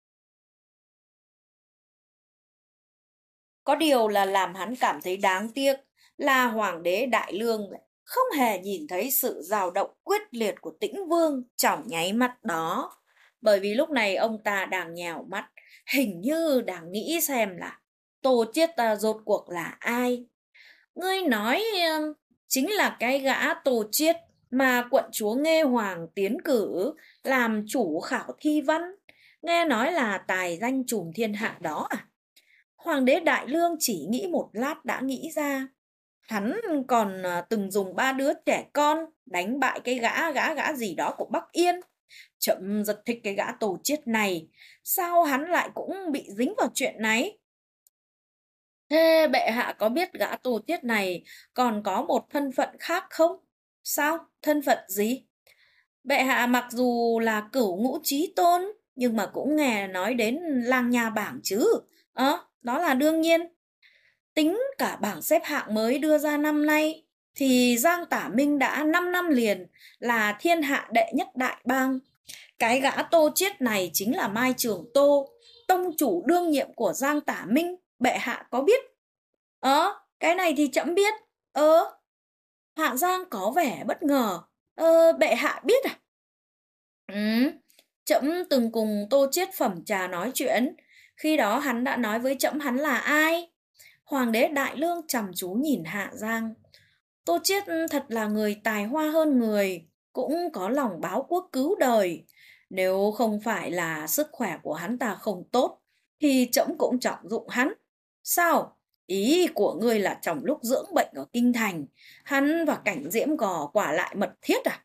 Có điều là làm hắn cảm thấy đáng tiếc là Hoàng đế Đại Lương không hề nhìn thấy sự dao động quyết liệt của Tĩnh Vương trong nháy mắt đó. Bởi vì lúc này ông ta đang nhào mắt, hình như đang nghĩ xem là Tô Chiết rốt cuộc là ai. Ngươi nói chính là cái gã Tô Chiết mà quận chúa Nghê Hoàng tiến cử làm chủ khảo thi văn. Nghe nói là tài danh trùm thiên hạ đó à? Hoàng đế Đại Lương chỉ nghĩ một lát đã nghĩ ra. Hắn còn từng dùng 3 đứa trẻ con đánh bại cái gã gì đó của Bắc Yên. Chậm rất thích cái gã Tô Chiết này. Sao hắn lại cũng bị dính vào chuyện này? Thế bệ hạ có biết gã Tô Chiết này còn có một thân phận khác không? Sao? Thân phận gì? Bệ hạ mặc dù là cửu ngũ chí tôn, nhưng mà cũng nghe nói đến lang nha bảng chứ. Đó là đương nhiên. Tính cả bảng xếp hạng mới đưa ra năm nay, thì Giang Tả Minh đã 5 năm liền là thiên hạ đệ nhất đại bang. Cái gã Tô Chiết này chính là Mai Trường Tô, tông chủ đương nhiệm của Giang Tả Minh. Bệ hạ có biết? Cái này thì trẫm biết. Hạ Giang có vẻ bất ngờ. Bệ hạ biết à? Ừ, trẫm từng cùng Tô Chiết phẩm trà nói chuyện. Khi đó hắn đã nói với trẫm hắn là ai. Hoàng đế Đại Lương chăm chú nhìn Hạ Giang. Tô Chiết thật là người tài hoa hơn người, cũng có lòng báo quốc cứu đời. Nếu không phải là sức khỏe của hắn ta không tốt, thì trẫm cũng trọng dụng hắn. Sao? Ý của ngươi là trong lúc dưỡng bệnh ở kinh thành, hắn và Cảnh Diễm Gò quả lại mật thiết à?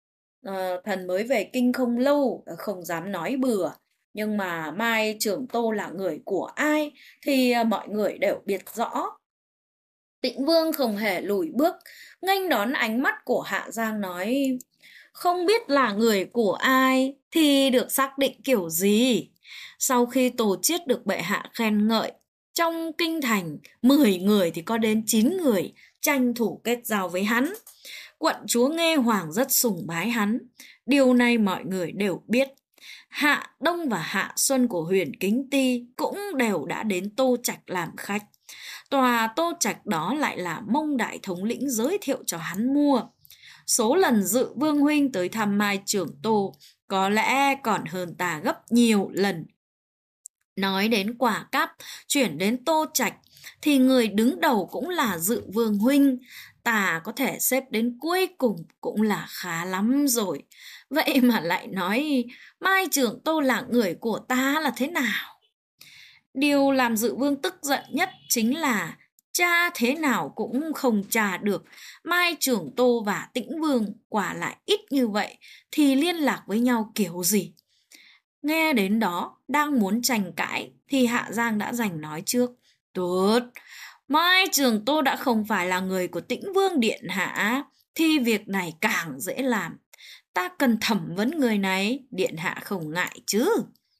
Thần mới về kinh không lâu, không dám nói bừa. Nhưng mà Mai Trường Tô là người của ai thì mọi người đều biết rõ. Tĩnh Vương không hề lùi bước, nghênh đón ánh mắt của Hạ Giang nói: không biết là người của ai thì được xác định kiểu gì. Sau khi Tổ Chiết được bệ hạ khen ngợi, trong kinh thành 10 người thì có đến 9 người tranh thủ kết giao với hắn. Quận chúa Nghe Hoàng rất sùng bái hắn. Điều này mọi người đều biết. Hạ Đông và Hạ Xuân của Huyền Kính Ti cũng đều đã đến Tô Trạch làm khách. Tòa Tô Trạch đó lại là Mông Đại thống lĩnh giới thiệu cho hắn mua. Số lần Dự Vương huynh tới thăm Mai Trưởng Tô có lẽ còn hơn ta gấp nhiều lần. Nói đến quả cáp chuyển đến Tô Trạch thì người đứng đầu cũng là Dự Vương huynh. Ta có thể xếp đến cuối cùng cũng là khá lắm rồi. Vậy mà lại nói Mai Trưởng Tô là người của ta là thế nào? Điều làm Dự Vương tức giận nhất chính là tra thế nào cũng không tra được. Mai Trưởng Tô và Tĩnh Vương quả lại ít như vậy thì liên lạc với nhau kiểu gì? Nghe đến đó, đang muốn tranh cãi thì Hạ Giang đã giành nói trước. Tốt, Mai Trường Tô đã không phải là người của Tĩnh Vương điện hạ thì việc này càng dễ làm. Ta cần thẩm vấn người này, điện hạ không ngại chứ?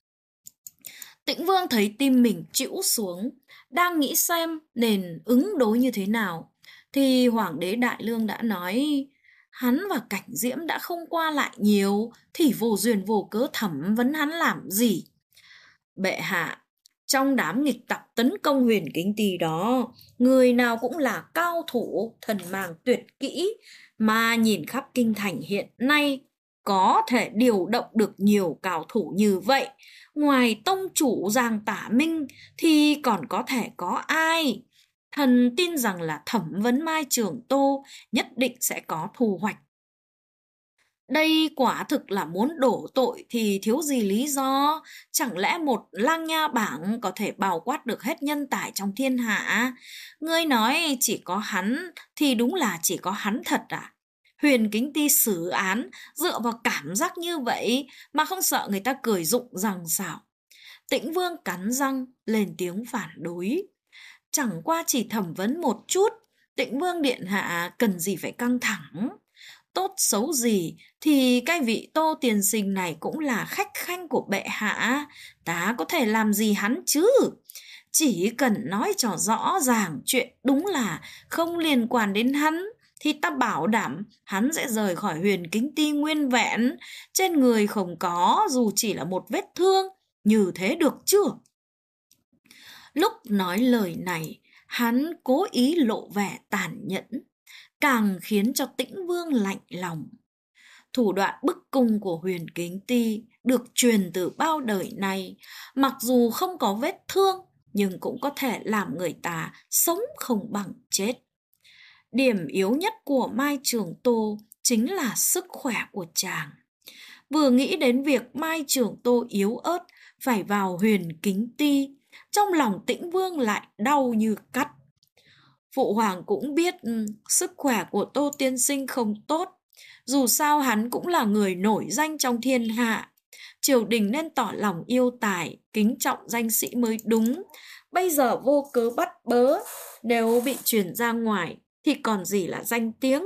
Tĩnh Vương thấy tim mình chịu xuống, đang nghĩ xem nên ứng đối như thế nào. Thì Hoàng đế Đại Lương đã nói, hắn và Cảnh Diễm đã không qua lại nhiều, thì vô duyên vô cớ thẩm vấn hắn làm gì? Bệ hạ, trong đám nghịch tặc tấn công Huyền Kính Ti đó, người nào cũng là cao thủ, thần mang tuyệt kỹ, mà nhìn khắp kinh thành hiện nay, có thể điều động được nhiều cao thủ như vậy. Ngoài tông chủ Giang Tả Minh thì còn có thể có ai? Thần tin rằng là thẩm vấn Mai Trường Tô nhất định sẽ có thu hoạch. Đây quả thực là muốn đổ tội thì thiếu gì lý do. Chẳng lẽ một lang nha bảng có thể bao quát được hết nhân tài trong thiên hạ? Ngươi nói chỉ có hắn thì đúng là chỉ có hắn thật à? Huyền Kính Ti xử án dựa vào cảm giác như vậy mà không sợ người ta cười rụng rằng sao? Tĩnh Vương cắn răng lên tiếng phản đối. Chẳng qua chỉ thẩm vấn một chút, Tĩnh Vương điện hạ cần gì phải căng thẳng? Tốt xấu gì thì cái vị Tô tiên sinh này cũng là khách khanh của bệ hạ, ta có thể làm gì hắn chứ? Chỉ cần nói cho rõ ràng chuyện đúng là không liên quan đến hắn thì ta bảo đảm hắn sẽ rời khỏi Huyền Kính Ti nguyên vẹn, trên người không có dù chỉ là một vết thương, như thế được chưa? Lúc nói lời này, hắn cố ý lộ vẻ tàn nhẫn, càng khiến cho Tĩnh Vương lạnh lòng. Thủ đoạn bức cung của Huyền Kính Ti được truyền từ bao đời nay, mặc dù không có vết thương, nhưng cũng có thể làm người ta sống không bằng chết. Điểm yếu nhất của Mai Trường Tô chính là sức khỏe của chàng. Vừa nghĩ đến việc Mai Trường Tô yếu ớt phải vào Huyền Kính Ti, trong lòng Tĩnh Vương lại đau như cắt. Phụ hoàng cũng biết sức khỏe của Tô tiên sinh không tốt. Dù sao hắn cũng là người nổi danh trong thiên hạ. Triều đình nên tỏ lòng yêu tài, kính trọng danh sĩ mới đúng. Bây giờ vô cớ bắt bớ, nếu bị truyền ra ngoài thì còn gì là danh tiếng.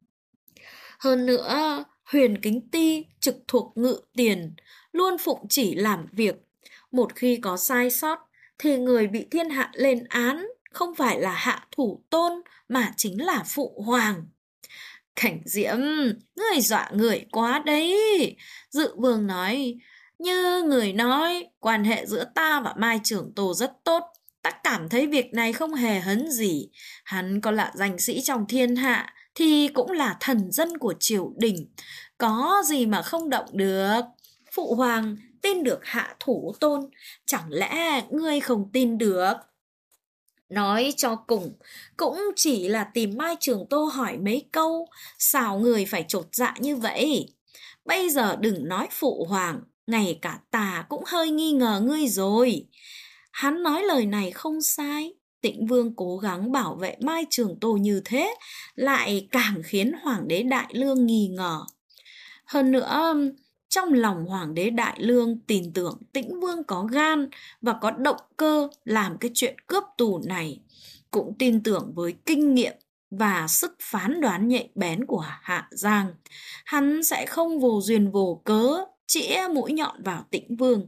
Hơn nữa, Huyền Kính Ti trực thuộc Ngự Tiền, luôn phụng chỉ làm việc. Một khi có sai sót thì người bị thiên hạ lên án không phải là Hạ Thủ Tôn mà chính là Phụ Hoàng. Cảnh Diễm, người dọa người quá đấy. Dự Vương nói, như người nói, quan hệ giữa ta và Mai Trưởng Tô rất tốt. Ta cảm thấy việc này không hề hấn gì. Hắn có là danh sĩ trong thiên hạ thì cũng là thần dân của triều đình, có gì mà không động được. Phụ hoàng tin được Hạ Thủ Tôn, chẳng lẽ ngươi không tin được? Nói cho cùng, cũng chỉ là tìm Mai Trường Tô hỏi mấy câu, sao người phải chột dạ như vậy? Bây giờ đừng nói phụ hoàng, ngay cả ta cũng hơi nghi ngờ ngươi rồi. Hắn nói lời này không sai, Tĩnh Vương cố gắng bảo vệ Mai Trường Tô như thế, lại càng khiến Hoàng đế Đại Lương nghi ngờ. Hơn nữa, trong lòng Hoàng đế Đại Lương tin tưởng Tĩnh Vương có gan và có động cơ làm cái chuyện cướp tù này, cũng tin tưởng với kinh nghiệm và sức phán đoán nhạy bén của Hạ Giang, hắn sẽ không vô duyên vô cớ chĩa mũi nhọn vào Tĩnh Vương.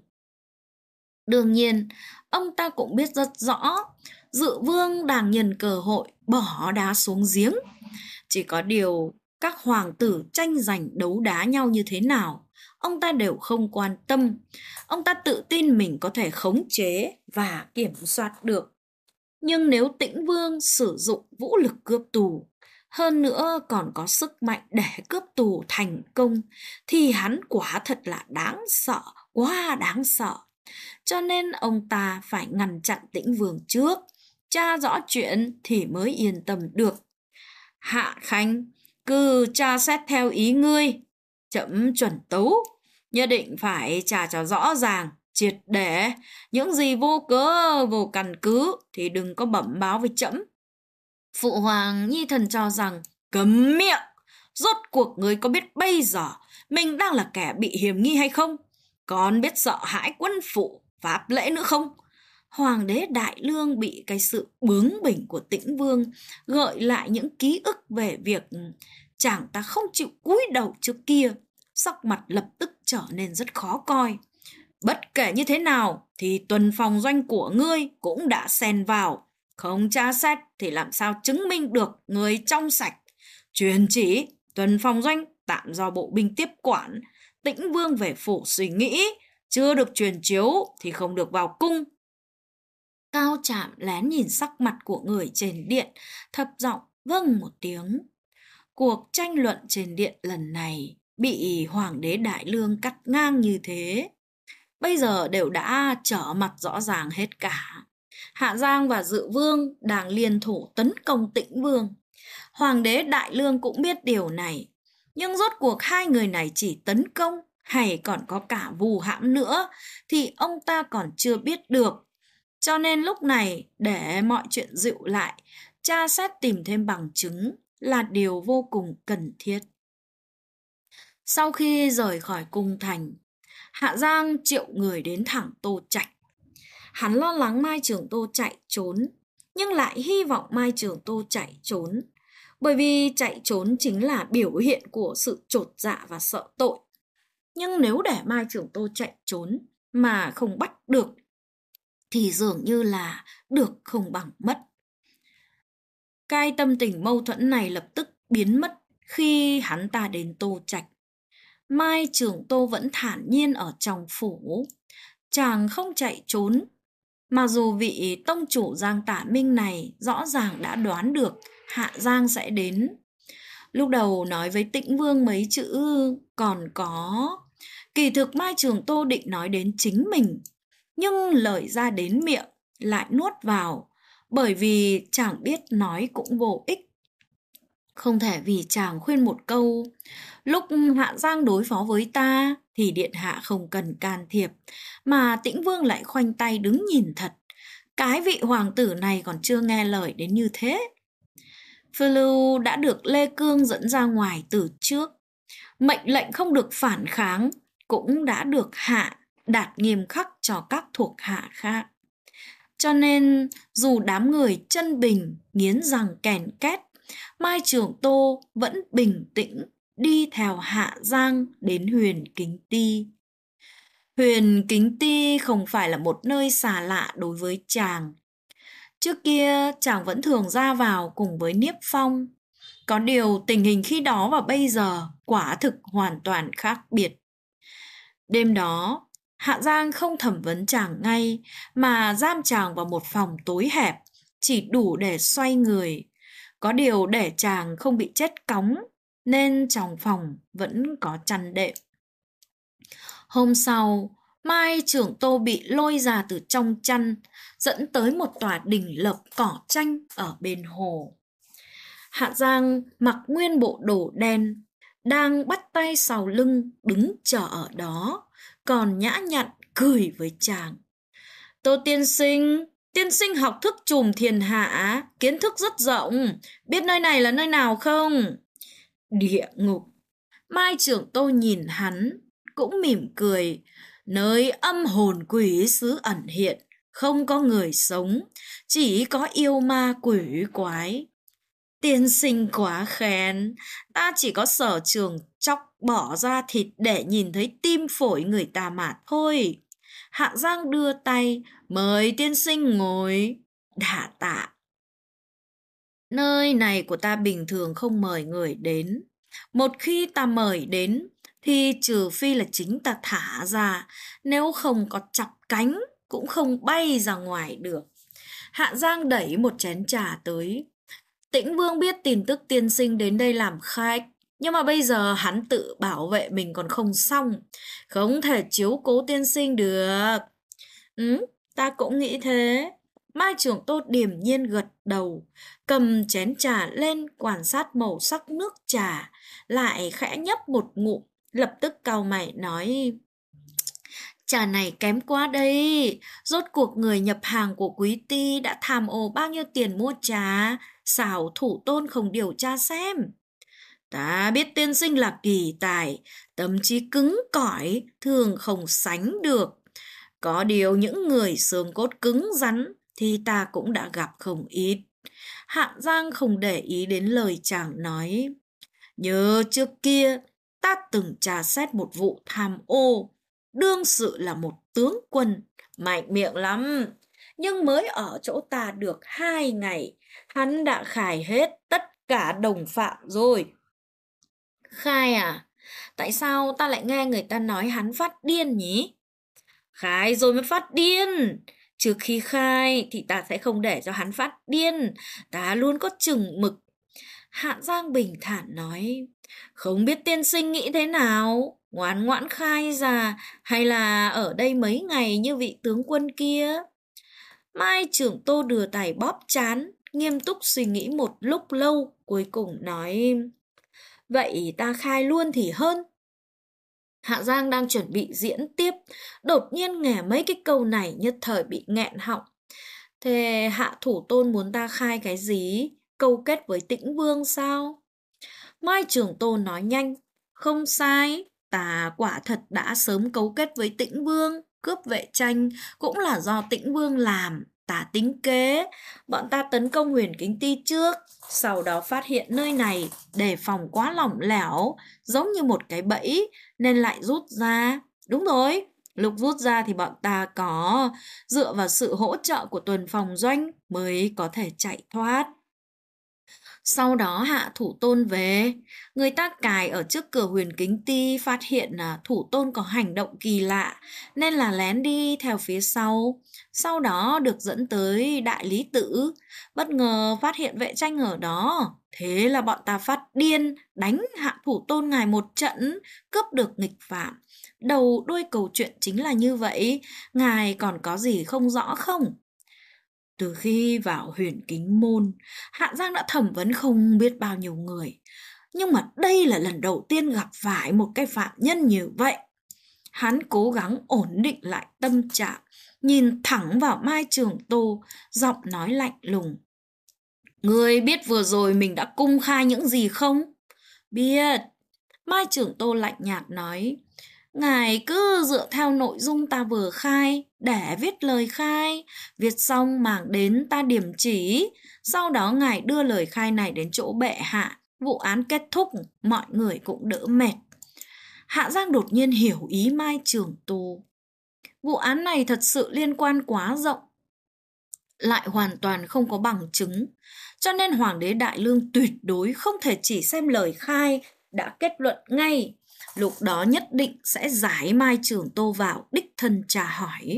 Đương nhiên, ông ta cũng biết rất rõ, Dự Vương đang nhân cơ hội bỏ đá xuống giếng. Chỉ có điều các hoàng tử tranh giành đấu đá nhau như thế nào, ông ta đều không quan tâm. Ông ta tự tin mình có thể khống chế và kiểm soát được. Nhưng nếu Tĩnh Vương sử dụng vũ lực cướp tù, hơn nữa còn có sức mạnh để cướp tù thành công, thì hắn quả thật là đáng sợ, quá đáng sợ. Cho nên ông ta phải ngăn chặn Tĩnh Vương trước, tra rõ chuyện thì mới yên tâm được. Hạ Khanh, cứ tra xét theo ý ngươi, trẫm chuẩn tấu, nhất định phải tra cho rõ ràng, triệt để, những gì vô cớ, vô căn cứ thì đừng có bẩm báo với trẫm. Phụ hoàng nhi thần cho rằng, cấm miệng, rốt cuộc ngươi có biết bây giờ mình đang là kẻ bị hiểm nghi hay không? Còn biết sợ hãi quân phụ, pháp lễ nữa không? Hoàng đế Đại Lương bị cái sự bướng bỉnh của Tĩnh Vương gợi lại những ký ức về việc chàng ta không chịu cúi đầu trước kia, sắc mặt lập tức trở nên rất khó coi. Bất kể như thế nào thì tuần phòng doanh của ngươi cũng đã xen vào, không tra xét thì làm sao chứng minh được người trong sạch. Truyền chỉ tuần phòng doanh tạm do bộ binh tiếp quản, Tĩnh Vương về phủ suy nghĩ, chưa được truyền chiếu thì không được vào cung. Cao Trạm lén nhìn sắc mặt của người trên điện, thấp giọng vâng một tiếng. Cuộc tranh luận trên điện lần này bị Hoàng đế Đại Lương cắt ngang như thế, bây giờ đều đã trở mặt rõ ràng hết cả. Hạ Giang và Dự Vương đang liên thủ tấn công Tĩnh Vương. Hoàng đế Đại Lương cũng biết điều này, nhưng rốt cuộc hai người này chỉ tấn công hay còn có cả vù hãm nữa thì ông ta còn chưa biết được. Cho nên lúc này để mọi chuyện dịu lại, tra xét tìm thêm bằng chứng là điều vô cùng cần thiết. Sau khi rời khỏi cung thành, Hạ Giang triệu người đến thẳng Tô Trạch. Hắn lo lắng Mai Trường Tô chạy trốn, nhưng lại hy vọng Mai Trường Tô chạy trốn, bởi vì chạy trốn chính là biểu hiện của sự chột dạ và sợ tội. Nhưng nếu để Mai Trường Tô chạy trốn mà không bắt được thì dường như là được không bằng mất. Cái tâm tình mâu thuẫn này lập tức biến mất khi hắn ta đến Tô Trạch. Mai Trường Tô vẫn thản nhiên ở trong phủ, chàng không chạy trốn. Mặc dù vị tông chủ Giang Tả Minh này rõ ràng đã đoán được Hạ Giang sẽ đến. Lúc đầu nói với Tĩnh Vương mấy chữ còn có, kỳ thực Mai Trường Tô định nói đến chính mình, nhưng lời ra đến miệng lại nuốt vào, bởi vì chàng biết nói cũng vô ích. Không thể vì chàng khuyên một câu, lúc Hạ Giang đối phó với ta thì điện hạ không cần can thiệp, mà Tĩnh Vương lại khoanh tay đứng nhìn thật. Cái vị hoàng tử này còn chưa nghe lời đến như thế. Phiêu lưu đã được Lê Cương dẫn ra ngoài từ trước. Mệnh lệnh không được phản kháng cũng đã được hạ đạt nghiêm khắc cho các thuộc hạ khác. Cho nên dù đám người chân bình nghiến răng kèn két, Mai Trường Tô vẫn bình tĩnh đi theo Hạ Giang đến Huyền Kính Ti. Huyền Kính Ti không phải là một nơi xa lạ đối với chàng. Trước kia chàng vẫn thường ra vào cùng với Niếp Phong. Có điều tình hình khi đó và bây giờ quả thực hoàn toàn khác biệt. Đêm đó, Hạ Giang không thẩm vấn chàng ngay mà giam chàng vào một phòng tối hẹp, chỉ đủ để xoay người. Có điều để chàng không bị chết cóng, nên trong phòng vẫn có chăn đệm. Hôm sau, Mai trưởng Tô bị lôi ra từ trong chăn, dẫn tới một tòa đình lợp cỏ tranh ở bên hồ. Hạ Giang mặc nguyên bộ đồ đen, đang bắt tay sau lưng đứng chờ ở đó, còn nhã nhặn cười với chàng. Tô tiên sinh học thức trùm thiên hạ, kiến thức rất rộng, biết nơi này là nơi nào không? Địa ngục. Mai trưởng Tô nhìn hắn, cũng mỉm cười. Nơi âm hồn quỷ xứ ẩn hiện, không có người sống, chỉ có yêu ma quỷ quái. Tiên sinh quá khen, ta chỉ có sở trường chóc bỏ ra thịt để nhìn thấy tim phổi người ta mà thôi. Hạ Giang đưa tay, mời tiên sinh ngồi. Đả tạ. Nơi này của ta bình thường không mời người đến. Một khi ta mời đến, thì trừ phi là chính ta thả ra, nếu không có chọc cánh, cũng không bay ra ngoài được. Hạ Giang đẩy một chén trà tới. Tĩnh Vương biết tin tức tiên sinh đến đây làm khách, nhưng mà bây giờ hắn tự bảo vệ mình còn không xong, không thể chiếu cố tiên sinh được. Ta cũng nghĩ thế. Mai trưởng Tô điềm nhiên gật đầu, cầm chén trà lên quan sát màu sắc nước trà, lại khẽ nhấp một ngụm, lập tức cau mày nói: trà này kém quá đây, rốt cuộc người nhập hàng của quý ty đã tham ô bao nhiêu tiền mua trà, sao thủ tôn không điều tra xem. Ta biết tiên sinh là kỳ tài, tâm trí cứng cỏi, thường không sánh được. Có điều những người xương cốt cứng rắn thì ta cũng đã gặp không ít. Hạ Giang không để ý đến lời chàng nói. Nhớ trước kia, ta từng tra xét một vụ tham ô. Đương sự là một tướng quân, mạnh miệng lắm. Nhưng mới ở chỗ ta được 2 ngày, hắn đã khai hết tất cả đồng phạm rồi. Khai à? Tại sao ta lại nghe người ta nói hắn phát điên nhỉ? Khai rồi mới phát điên. Trước khi khai thì ta sẽ không để cho hắn phát điên. Ta luôn có chừng mực. Hạ Giang bình thản nói. Không biết tiên sinh nghĩ thế nào? Ngoan ngoãn khai ra, hay là ở đây mấy ngày như vị tướng quân kia? Mai trưởng Tô đưa tay bóp trán, nghiêm túc suy nghĩ một lúc lâu, cuối cùng nói. Vậy ta khai luôn thì hơn. Hạ Giang đang chuẩn bị diễn tiếp, đột nhiên nghe mấy cái câu này nhất thời bị nghẹn họng. Thế hạ thủ tôn muốn ta khai cái gì? Câu kết với Tĩnh Vương sao? Mai Trường Tôn nói nhanh. Không sai, ta quả thật đã sớm cấu kết với Tĩnh Vương. Cướp vệ tranh cũng là do Tĩnh Vương làm. Ta tính kế, bọn ta tấn công Huyền Kính Ti trước, sau đó phát hiện nơi này đề phòng quá lỏng lẻo, giống như một cái bẫy, nên lại rút ra. Đúng rồi, lúc rút ra thì bọn ta có dựa vào sự hỗ trợ của tuần phòng doanh mới có thể chạy thoát. Sau đó hạ thủ tôn về, người ta cài ở trước cửa Huyền Kính Ti phát hiện là thủ tôn có hành động kỳ lạ, nên là lén đi theo phía sau. Sau đó được dẫn tới Đại Lý Tự, bất ngờ phát hiện vệ tranh ở đó. Thế là bọn ta phát điên, đánh hạ thủ tôn ngài một trận, cướp được nghịch phạm. Đầu đuôi câu chuyện chính là như vậy, ngài còn có gì không rõ không? Từ khi vào Huyền Kính Môn, Hạ Giang đã thẩm vấn không biết bao nhiêu người. Nhưng mà đây là lần đầu tiên gặp phải một cái phạm nhân như vậy. Hắn cố gắng ổn định lại tâm trạng, nhìn thẳng vào Mai Trường Tô, giọng nói lạnh lùng. Ngươi biết vừa rồi mình đã cung khai những gì không? Biết. Mai Trường Tô lạnh nhạt nói. Ngài cứ dựa theo nội dung ta vừa khai để viết lời khai, viết xong mang đến ta điểm chỉ, sau đó ngài đưa lời khai này đến chỗ bệ hạ, vụ án kết thúc, mọi người cũng đỡ mệt. Hạ Giang đột nhiên hiểu ý Mai Trường Tô. Vụ án này thật sự liên quan quá rộng, lại hoàn toàn không có bằng chứng, cho nên Hoàng đế Đại Lương tuyệt đối không thể chỉ xem lời khai đã kết luận ngay. Lúc đó nhất định sẽ giải Mai Trường Tô vào đích thân tra hỏi.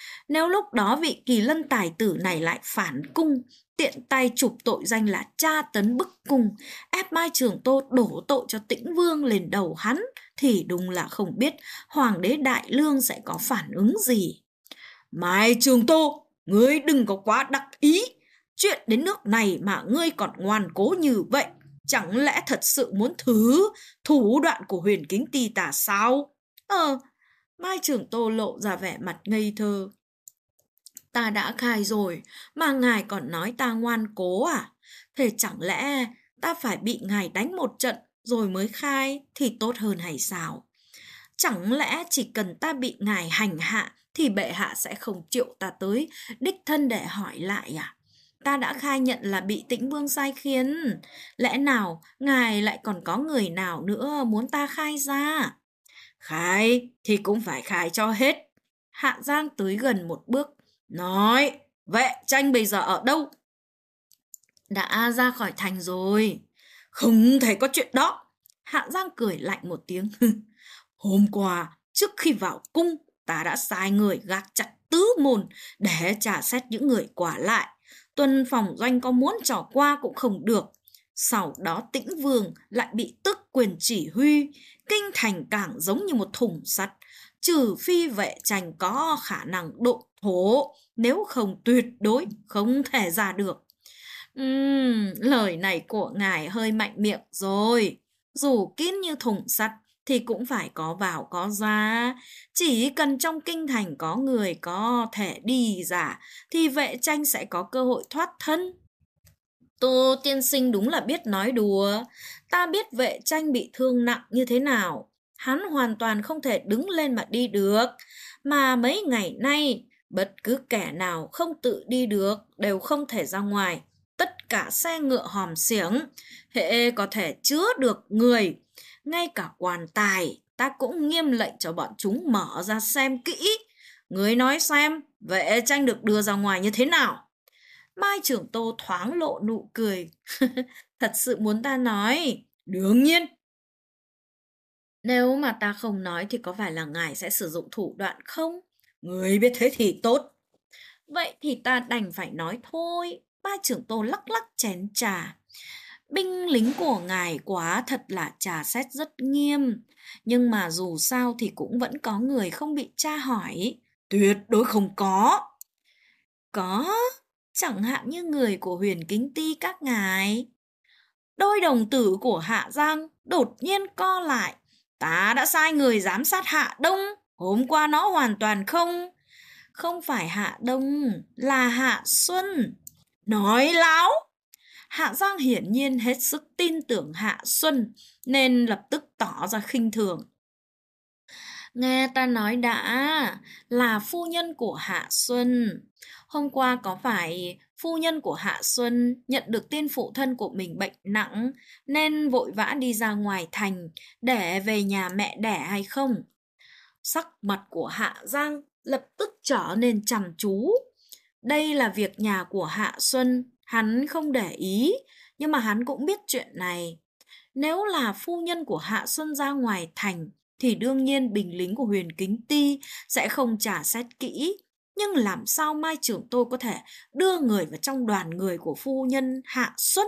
Nếu lúc đó vị Kỳ Lân tài tử này lại phản cung, tiện tay chụp tội danh là tra tấn bức cung, ép Mai Trường Tô đổ tội cho Tĩnh Vương lên đầu hắn, thì đúng là không biết Hoàng đế Đại Lương sẽ có phản ứng gì. Mai Trường Tô, ngươi đừng có quá đắc ý. Chuyện đến nước này mà ngươi còn ngoan cố như vậy, chẳng lẽ thật sự muốn thử thủ đoạn của Huyền Kính Ti ta sao? Mai Trường Tô lộ ra vẻ mặt ngây thơ. Ta đã khai rồi, mà ngài còn nói ta ngoan cố à? Thế chẳng lẽ ta phải bị ngài đánh một trận rồi mới khai thì tốt hơn hay sao? Chẳng lẽ chỉ cần ta bị ngài hành hạ thì bệ hạ sẽ không triệu ta tới đích thân để hỏi lại à? Ta đã khai nhận là bị Tĩnh Vương sai khiến. Lẽ nào ngài lại còn có người nào nữa muốn ta khai ra? Khai thì cũng phải khai cho hết. Hạ Giang tới gần một bước. Nói, vệ tranh bây giờ ở đâu? Đã ra khỏi thành rồi. Không thể có chuyện đó. Hạ Giang cười lạnh một tiếng. Hôm qua, trước khi vào cung, ta đã sai người gác chặt tứ môn để trả xét những người quả lại. Tuần phòng doanh có muốn trò qua cũng không được. Sau đó Tĩnh Vương lại bị tước quyền chỉ huy. Kinh thành càng giống như một thùng sắt. Trừ phi vệ tranh có khả năng độ thổ, nếu không tuyệt đối không thể ra được. Lời này của ngài hơi mạnh miệng rồi. Dù kín như thùng sắt thì cũng phải có vào có ra. Chỉ cần trong kinh thành có người có thể đi ra thì vệ tranh sẽ có cơ hội thoát thân. Tô tiên sinh đúng là biết nói đùa. Ta biết vệ tranh bị thương nặng như thế nào. Hắn hoàn toàn không thể đứng lên mà đi được. Mà mấy ngày nay, bất cứ kẻ nào không tự đi được đều không thể ra ngoài. Tất cả xe ngựa hòm xiếng, hễ có thể chứa được người. Ngay cả quan tài, ta cũng nghiêm lệnh cho bọn chúng mở ra xem kỹ. Người nói xem, vệ tranh được đưa ra ngoài như thế nào? Mai Trường Tô thoáng lộ nụ cười. Thật sự muốn ta nói? Đương nhiên. Nếu mà ta không nói thì có phải là ngài sẽ sử dụng thủ đoạn không? Người biết thế thì tốt. Vậy thì ta đành phải nói thôi. Mai Trường Tô lắc lắc chén trà. Binh lính của ngài quá thật là trà xét rất nghiêm. Nhưng mà dù sao thì cũng vẫn có người không bị tra hỏi. Tuyệt đối không có. Có, chẳng hạn như người của Huyền Kính Ti các ngài. Đôi đồng tử của Hạ Giang đột nhiên co lại. Ta đã sai người giám sát Hạ Đông. Hôm qua nó hoàn toàn không phải Hạ Đông, là Hạ Xuân. Nói láo. Hạ Giang hiển nhiên hết sức tin tưởng Hạ Xuân nên lập tức tỏ ra khinh thường. Nghe ta nói đã, là phu nhân của Hạ Xuân. Hôm qua có phải phu nhân của Hạ Xuân nhận được tin phụ thân của mình bệnh nặng nên vội vã đi ra ngoài thành để về nhà mẹ đẻ hay không? Sắc mặt của Hạ Giang lập tức trở nên trầm chú. Đây là việc nhà của Hạ Xuân, hắn không để ý, nhưng mà hắn cũng biết chuyện này. Nếu là phu nhân của Hạ Xuân ra ngoài thành, thì đương nhiên binh lính của Huyền Kính Ti sẽ không trả xét kỹ. Nhưng làm sao Mai Trường Tô có thể đưa người vào trong đoàn người của phu nhân Hạ Xuân?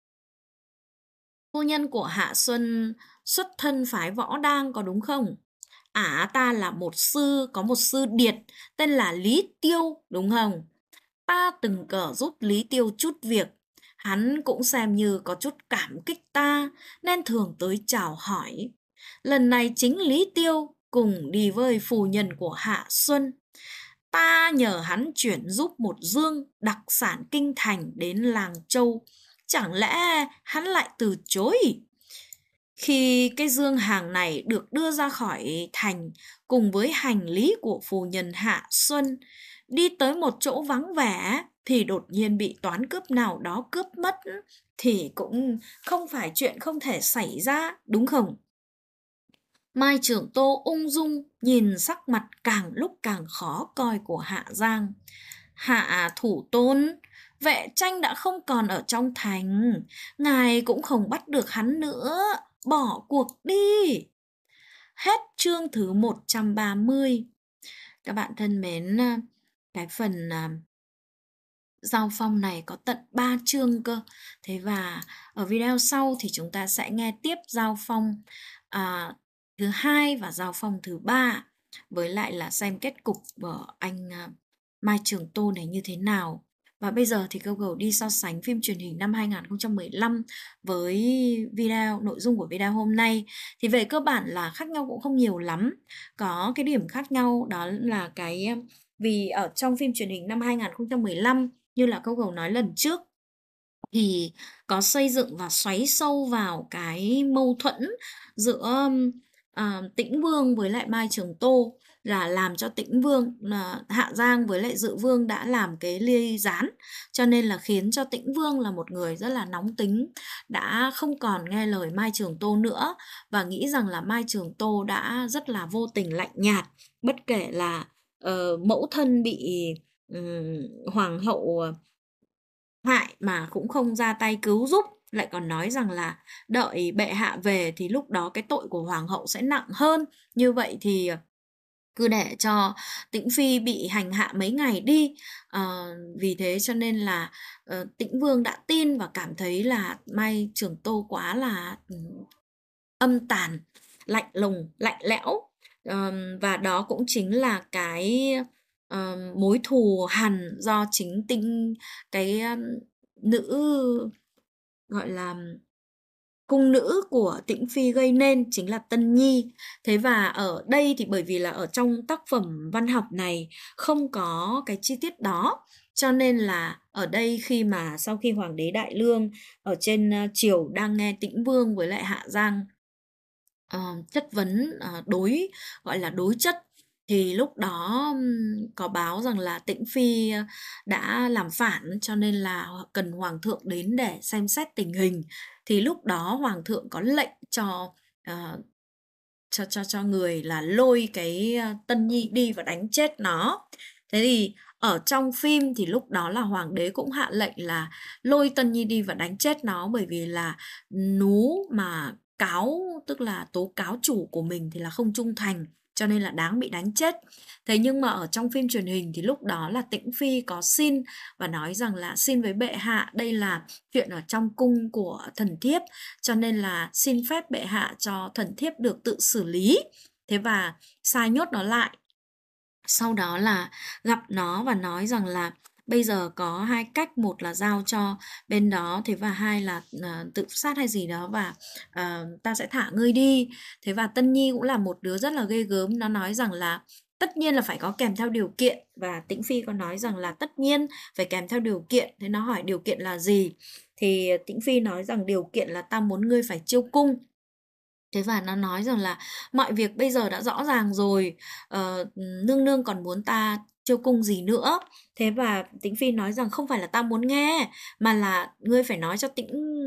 Phu nhân của Hạ Xuân xuất thân phái Võ Đang có đúng không? Ta là một sư, có một sư điệt tên là Lý Tiêu, đúng không? Ta từng cờ giúp Lý Tiêu chút việc. Hắn cũng xem như có chút cảm kích ta nên thường tới chào hỏi. Lần này chính Lý Tiêu cùng đi với phu nhân của Hạ Xuân. Ta nhờ hắn chuyển giúp một dương đặc sản kinh thành đến Làng Châu. Chẳng lẽ hắn lại từ chối? Khi cái dương hàng này được đưa ra khỏi thành cùng với hành lý của phu nhân Hạ Xuân, đi tới một chỗ vắng vẻ thì đột nhiên bị toán cướp nào đó cướp mất thì cũng không phải chuyện không thể xảy ra, đúng không? Mai Trường Tô ung dung nhìn sắc mặt càng lúc càng khó coi của Hạ Giang. Hạ thủ tôn, vệ tranh đã không còn ở trong thành, ngài cũng không bắt được hắn nữa, bỏ cuộc đi. Hết chương thứ 130. Các bạn thân mến, cái phần Giao Phong này có tận 3 chương cơ. Thế và ở video sau thì chúng ta sẽ nghe tiếp Giao Phong thứ hai và Giao Phong thứ ba, với lại là xem kết cục của anh Mai Trường Tô này như thế nào. Và bây giờ thì Google đi so sánh phim truyền hình năm 2015 với nội dung của video hôm nay. Thì về cơ bản là khác nhau cũng không nhiều lắm. Có cái điểm khác nhau đó là vì ở trong phim truyền hình năm 2015, như là Google nói lần trước, thì có xây dựng và xoáy sâu vào cái mâu thuẫn giữa Tĩnh Vương với lại Mai Trường Tô, là làm cho Tĩnh Vương Hạ Giang với lại Dự Vương đã làm cái ly gián, cho nên là khiến cho Tĩnh Vương là một người rất là nóng tính, đã không còn nghe lời Mai Trường Tô nữa và nghĩ rằng là Mai Trường Tô đã rất là vô tình lạnh nhạt, bất kể là mẫu thân bị hoàng hậu hại mà cũng không ra tay cứu giúp, lại còn nói rằng là đợi bệ hạ về thì lúc đó cái tội của hoàng hậu sẽ nặng hơn. Như vậy thì cứ để cho Tĩnh Phi bị hành hạ mấy ngày đi. Vì thế cho nên là Tĩnh Vương đã tin và cảm thấy là Mai Trường Tô quá là âm tàn, lạnh lùng, lạnh lẽo. Và đó cũng chính là cái mối thù hằn do chính cái nữ, gọi là cung nữ của Tĩnh Phi gây nên, chính là Tân Nhi. Thế và ở đây thì bởi vì là ở trong tác phẩm văn học này không có cái chi tiết đó, cho nên là ở đây khi mà sau khi Hoàng đế Đại Lương ở trên triều đang nghe Tĩnh Vương với lại Hạ Giang chất vấn, gọi là đối chất, thì lúc đó có báo rằng là Tĩnh Phi đã làm phản, cho nên là cần Hoàng thượng đến để xem xét tình hình. Thì lúc đó Hoàng thượng có lệnh cho người là lôi cái Tân Nhi đi và đánh chết nó. Thế thì ở trong phim thì lúc đó là Hoàng đế cũng hạ lệnh là lôi Tân Nhi đi và đánh chết nó, bởi vì là nú mà tức là tố cáo chủ của mình thì là không trung thành, cho nên là đáng bị đánh chết. Thế nhưng mà ở trong phim truyền hình thì lúc đó là Tĩnh Phi có xin và nói rằng là xin với bệ hạ, đây là chuyện ở trong cung của thần thiếp, cho nên là xin phép bệ hạ cho thần thiếp được tự xử lý. Thế và sai nhốt nó lại. Sau đó là gặp nó và nói rằng là bây giờ có hai cách, một là giao cho bên đó, thế và hai là tự sát hay gì đó, và ta sẽ thả ngươi đi. Thế và Tân Nhi cũng là một đứa rất là ghê gớm, nó nói rằng là tất nhiên là phải có kèm theo điều kiện, và Tĩnh Phi có nói rằng là tất nhiên phải kèm theo điều kiện. Thế nó hỏi điều kiện là gì, thì Tĩnh Phi nói rằng điều kiện là ta muốn ngươi phải chiêu cung. Thế và nó nói rằng là mọi việc bây giờ đã rõ ràng rồi, nương nương còn muốn ta chiêu cung gì nữa. Thế và Tĩnh Phi nói rằng không phải là ta muốn nghe, mà là ngươi phải nói cho Tĩnh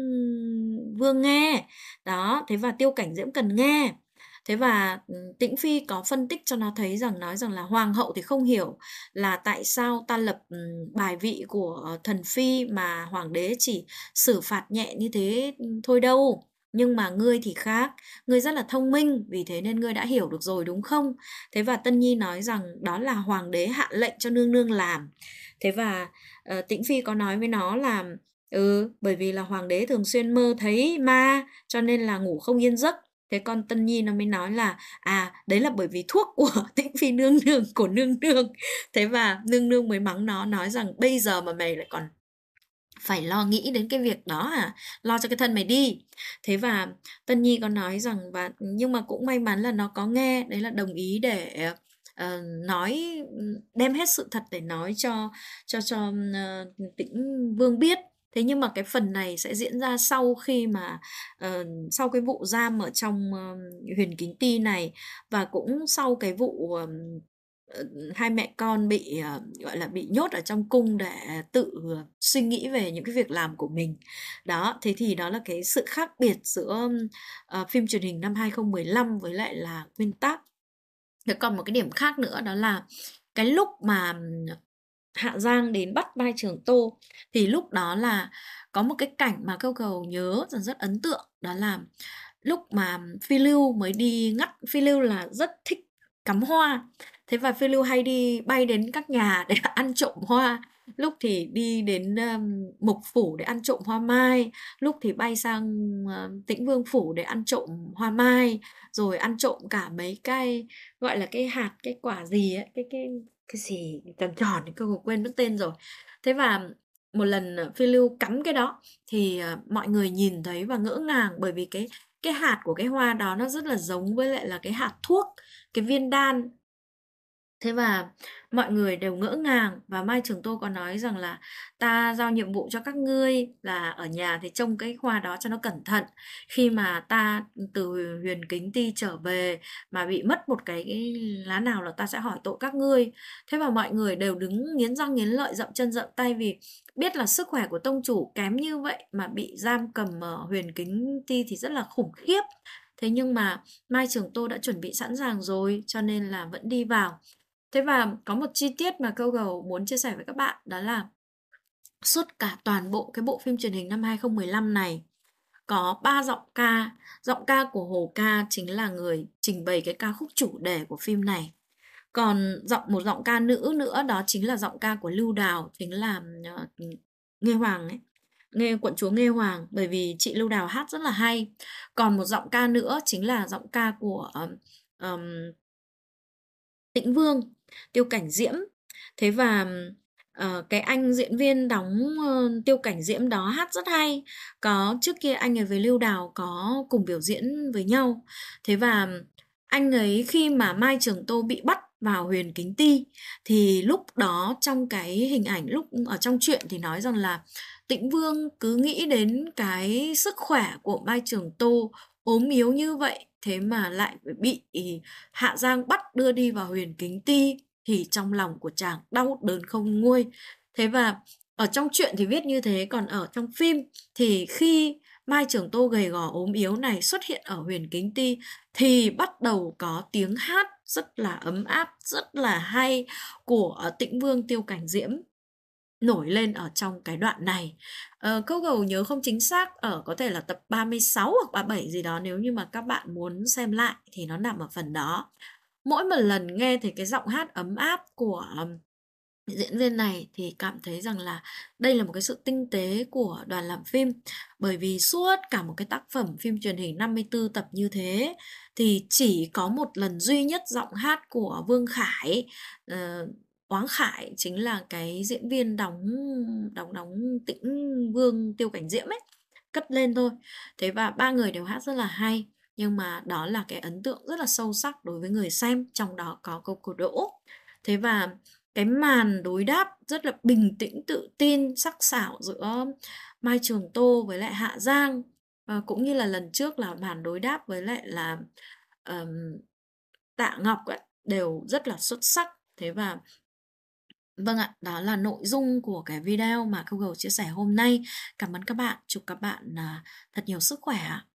Vương nghe. Đó, thế và Tiêu Cảnh Diễm cần nghe. Thế và Tĩnh Phi có phân tích cho nó thấy rằng, nói rằng là hoàng hậu thì không hiểu là tại sao ta lập bài vị của thần phi mà hoàng đế chỉ xử phạt nhẹ như thế thôi đâu. Nhưng mà ngươi thì khác, ngươi rất là thông minh, vì thế nên ngươi đã hiểu được rồi đúng không? Thế và Tân Nhi nói rằng đó là hoàng đế hạ lệnh cho nương nương làm. Thế và Tĩnh Phi có nói với nó là bởi vì là hoàng đế thường xuyên mơ thấy ma, cho nên là ngủ không yên giấc. Thế con Tân Nhi nó mới nói là đấy là bởi vì thuốc của Tĩnh Phi nương nương, của nương nương. Thế và nương nương mới mắng nó, nói rằng bây giờ mà mày lại còn phải lo nghĩ đến cái việc đó à, lo cho cái thân mày đi. Thế và Tân Nhi có nói rằng, nhưng mà cũng may mắn là nó có nghe, đấy là đồng ý để nói, đem hết sự thật để nói cho Tĩnh Vương biết. Thế nhưng mà cái phần này sẽ diễn ra sau khi mà sau cái vụ giam ở trong Huyền Kính Ti này, và cũng sau cái vụ hai mẹ con bị gọi là bị nhốt ở trong cung để tự suy nghĩ về những cái việc làm của mình. Đó, thế thì đó là cái sự khác biệt giữa phim truyền hình năm 2015 với lại là nguyên tác. Thế còn một cái điểm khác nữa đó là cái lúc mà Hạ Giang đến bắt Mai Trường Tô, thì lúc đó là có một cái cảnh mà Câu Cầu nhớ rất ấn tượng, đó là lúc mà Phi Lưu mới đi ngắt. Phi Lưu là rất thích cắm hoa, Thế và phiêu lưu hay bay đến các nhà để ăn trộm hoa, lúc thì đi đến Mục Phủ để ăn trộm hoa mai, lúc thì bay sang Tĩnh Vương Phủ để ăn trộm hoa mai, rồi ăn trộm cả mấy cái gọi là cái hạt, cái quả gì ấy, cái gì tròn tròn thì cơ quên mất tên rồi. Thế và một lần phiêu lưu cắm cái đó thì mọi người nhìn thấy và ngỡ ngàng, bởi vì cái hạt của cái hoa đó nó rất là giống với lại là cái hạt thuốc, cái viên đan. Thế và mọi người đều ngỡ ngàng, và Mai Trường Tô có nói rằng là ta giao nhiệm vụ cho các ngươi là ở nhà thì trông cái hoa đó cho nó cẩn thận. Khi mà ta từ Huyền Kính Ti trở về mà bị mất một cái lá nào là ta sẽ hỏi tội các ngươi. Thế và mọi người đều đứng nghiến răng nghiến lợi, dậm chân dậm tay, vì biết là sức khỏe của tông chủ kém như vậy mà bị giam cầm ở Huyền Kính Ti thì rất là khủng khiếp. Thế nhưng mà Mai Trường Tô đã chuẩn bị sẵn sàng rồi, cho nên là vẫn đi vào. Thế và có một chi tiết mà Câu Gầu muốn chia sẻ với các bạn, đó là suốt cả toàn bộ cái bộ phim truyền hình năm 2015 này có 3 giọng ca. Giọng ca của Hồ Ca chính là người trình bày cái ca khúc chủ đề của phim này. Còn một giọng ca nữ nữa, đó chính là giọng ca của Lưu Đào, chính là Nghê Hoàng ấy. Quận chúa Nghê Hoàng, bởi vì chị Lưu Đào hát rất là hay. Còn một giọng ca nữa chính là giọng ca của Tĩnh Vương, Tiêu Cảnh Diễm. Thế và cái anh diễn viên đóng Tiêu Cảnh Diễm đó hát rất hay. Trước kia anh ấy với Lưu Đào có cùng biểu diễn với nhau. Thế và anh ấy khi mà Mai Trường Tô bị bắt vào Huyền Kính Ti thì lúc đó trong cái hình ảnh, lúc ở trong truyện thì nói rằng là Tĩnh Vương cứ nghĩ đến cái sức khỏe của Mai Trường Tô ốm yếu như vậy, thế mà lại bị Hạ Giang bắt đưa đi vào Huyền Kính Ti, thì trong lòng của chàng đau đớn không nguôi. Thế và ở trong truyện thì viết như thế, còn ở trong phim thì khi Mai Trường Tô gầy gò ốm yếu này xuất hiện ở Huyền Kính Ti thì bắt đầu có tiếng hát rất là ấm áp, rất là hay của Tĩnh Vương Tiêu Cảnh Diễm nổi lên ở trong cái đoạn này. Câu Gầu nhớ không chính xác, ở có thể là tập 36 hoặc 37 gì đó, nếu như mà các bạn muốn xem lại thì nó nằm ở phần đó. Mỗi một lần nghe thì cái giọng hát ấm áp của diễn viên này thì cảm thấy rằng là đây là một cái sự tinh tế của đoàn làm phim, bởi vì suốt cả một cái tác phẩm phim truyền hình 54 tập như thế thì chỉ có một lần duy nhất giọng hát của Vương Khải, Oáng Khải chính là cái diễn viên đóng Tĩnh Vương Tiêu Cảnh Diễm ấy, cất lên thôi. Thế và ba người đều hát rất là hay, nhưng mà đó là cái ấn tượng rất là sâu sắc đối với người xem, trong đó có câu cổ đỗ. Thế và cái màn đối đáp rất là bình tĩnh, tự tin, sắc sảo giữa Mai Trường Tô với lại Hạ Giang, cũng như là lần trước là màn đối đáp với lại là Tạ Ngọc ấy, đều rất là xuất sắc. Thế và vâng ạ, đó là nội dung của cái video mà Google chia sẻ hôm nay. Cảm ơn các bạn, chúc các bạn thật nhiều sức khỏe ạ.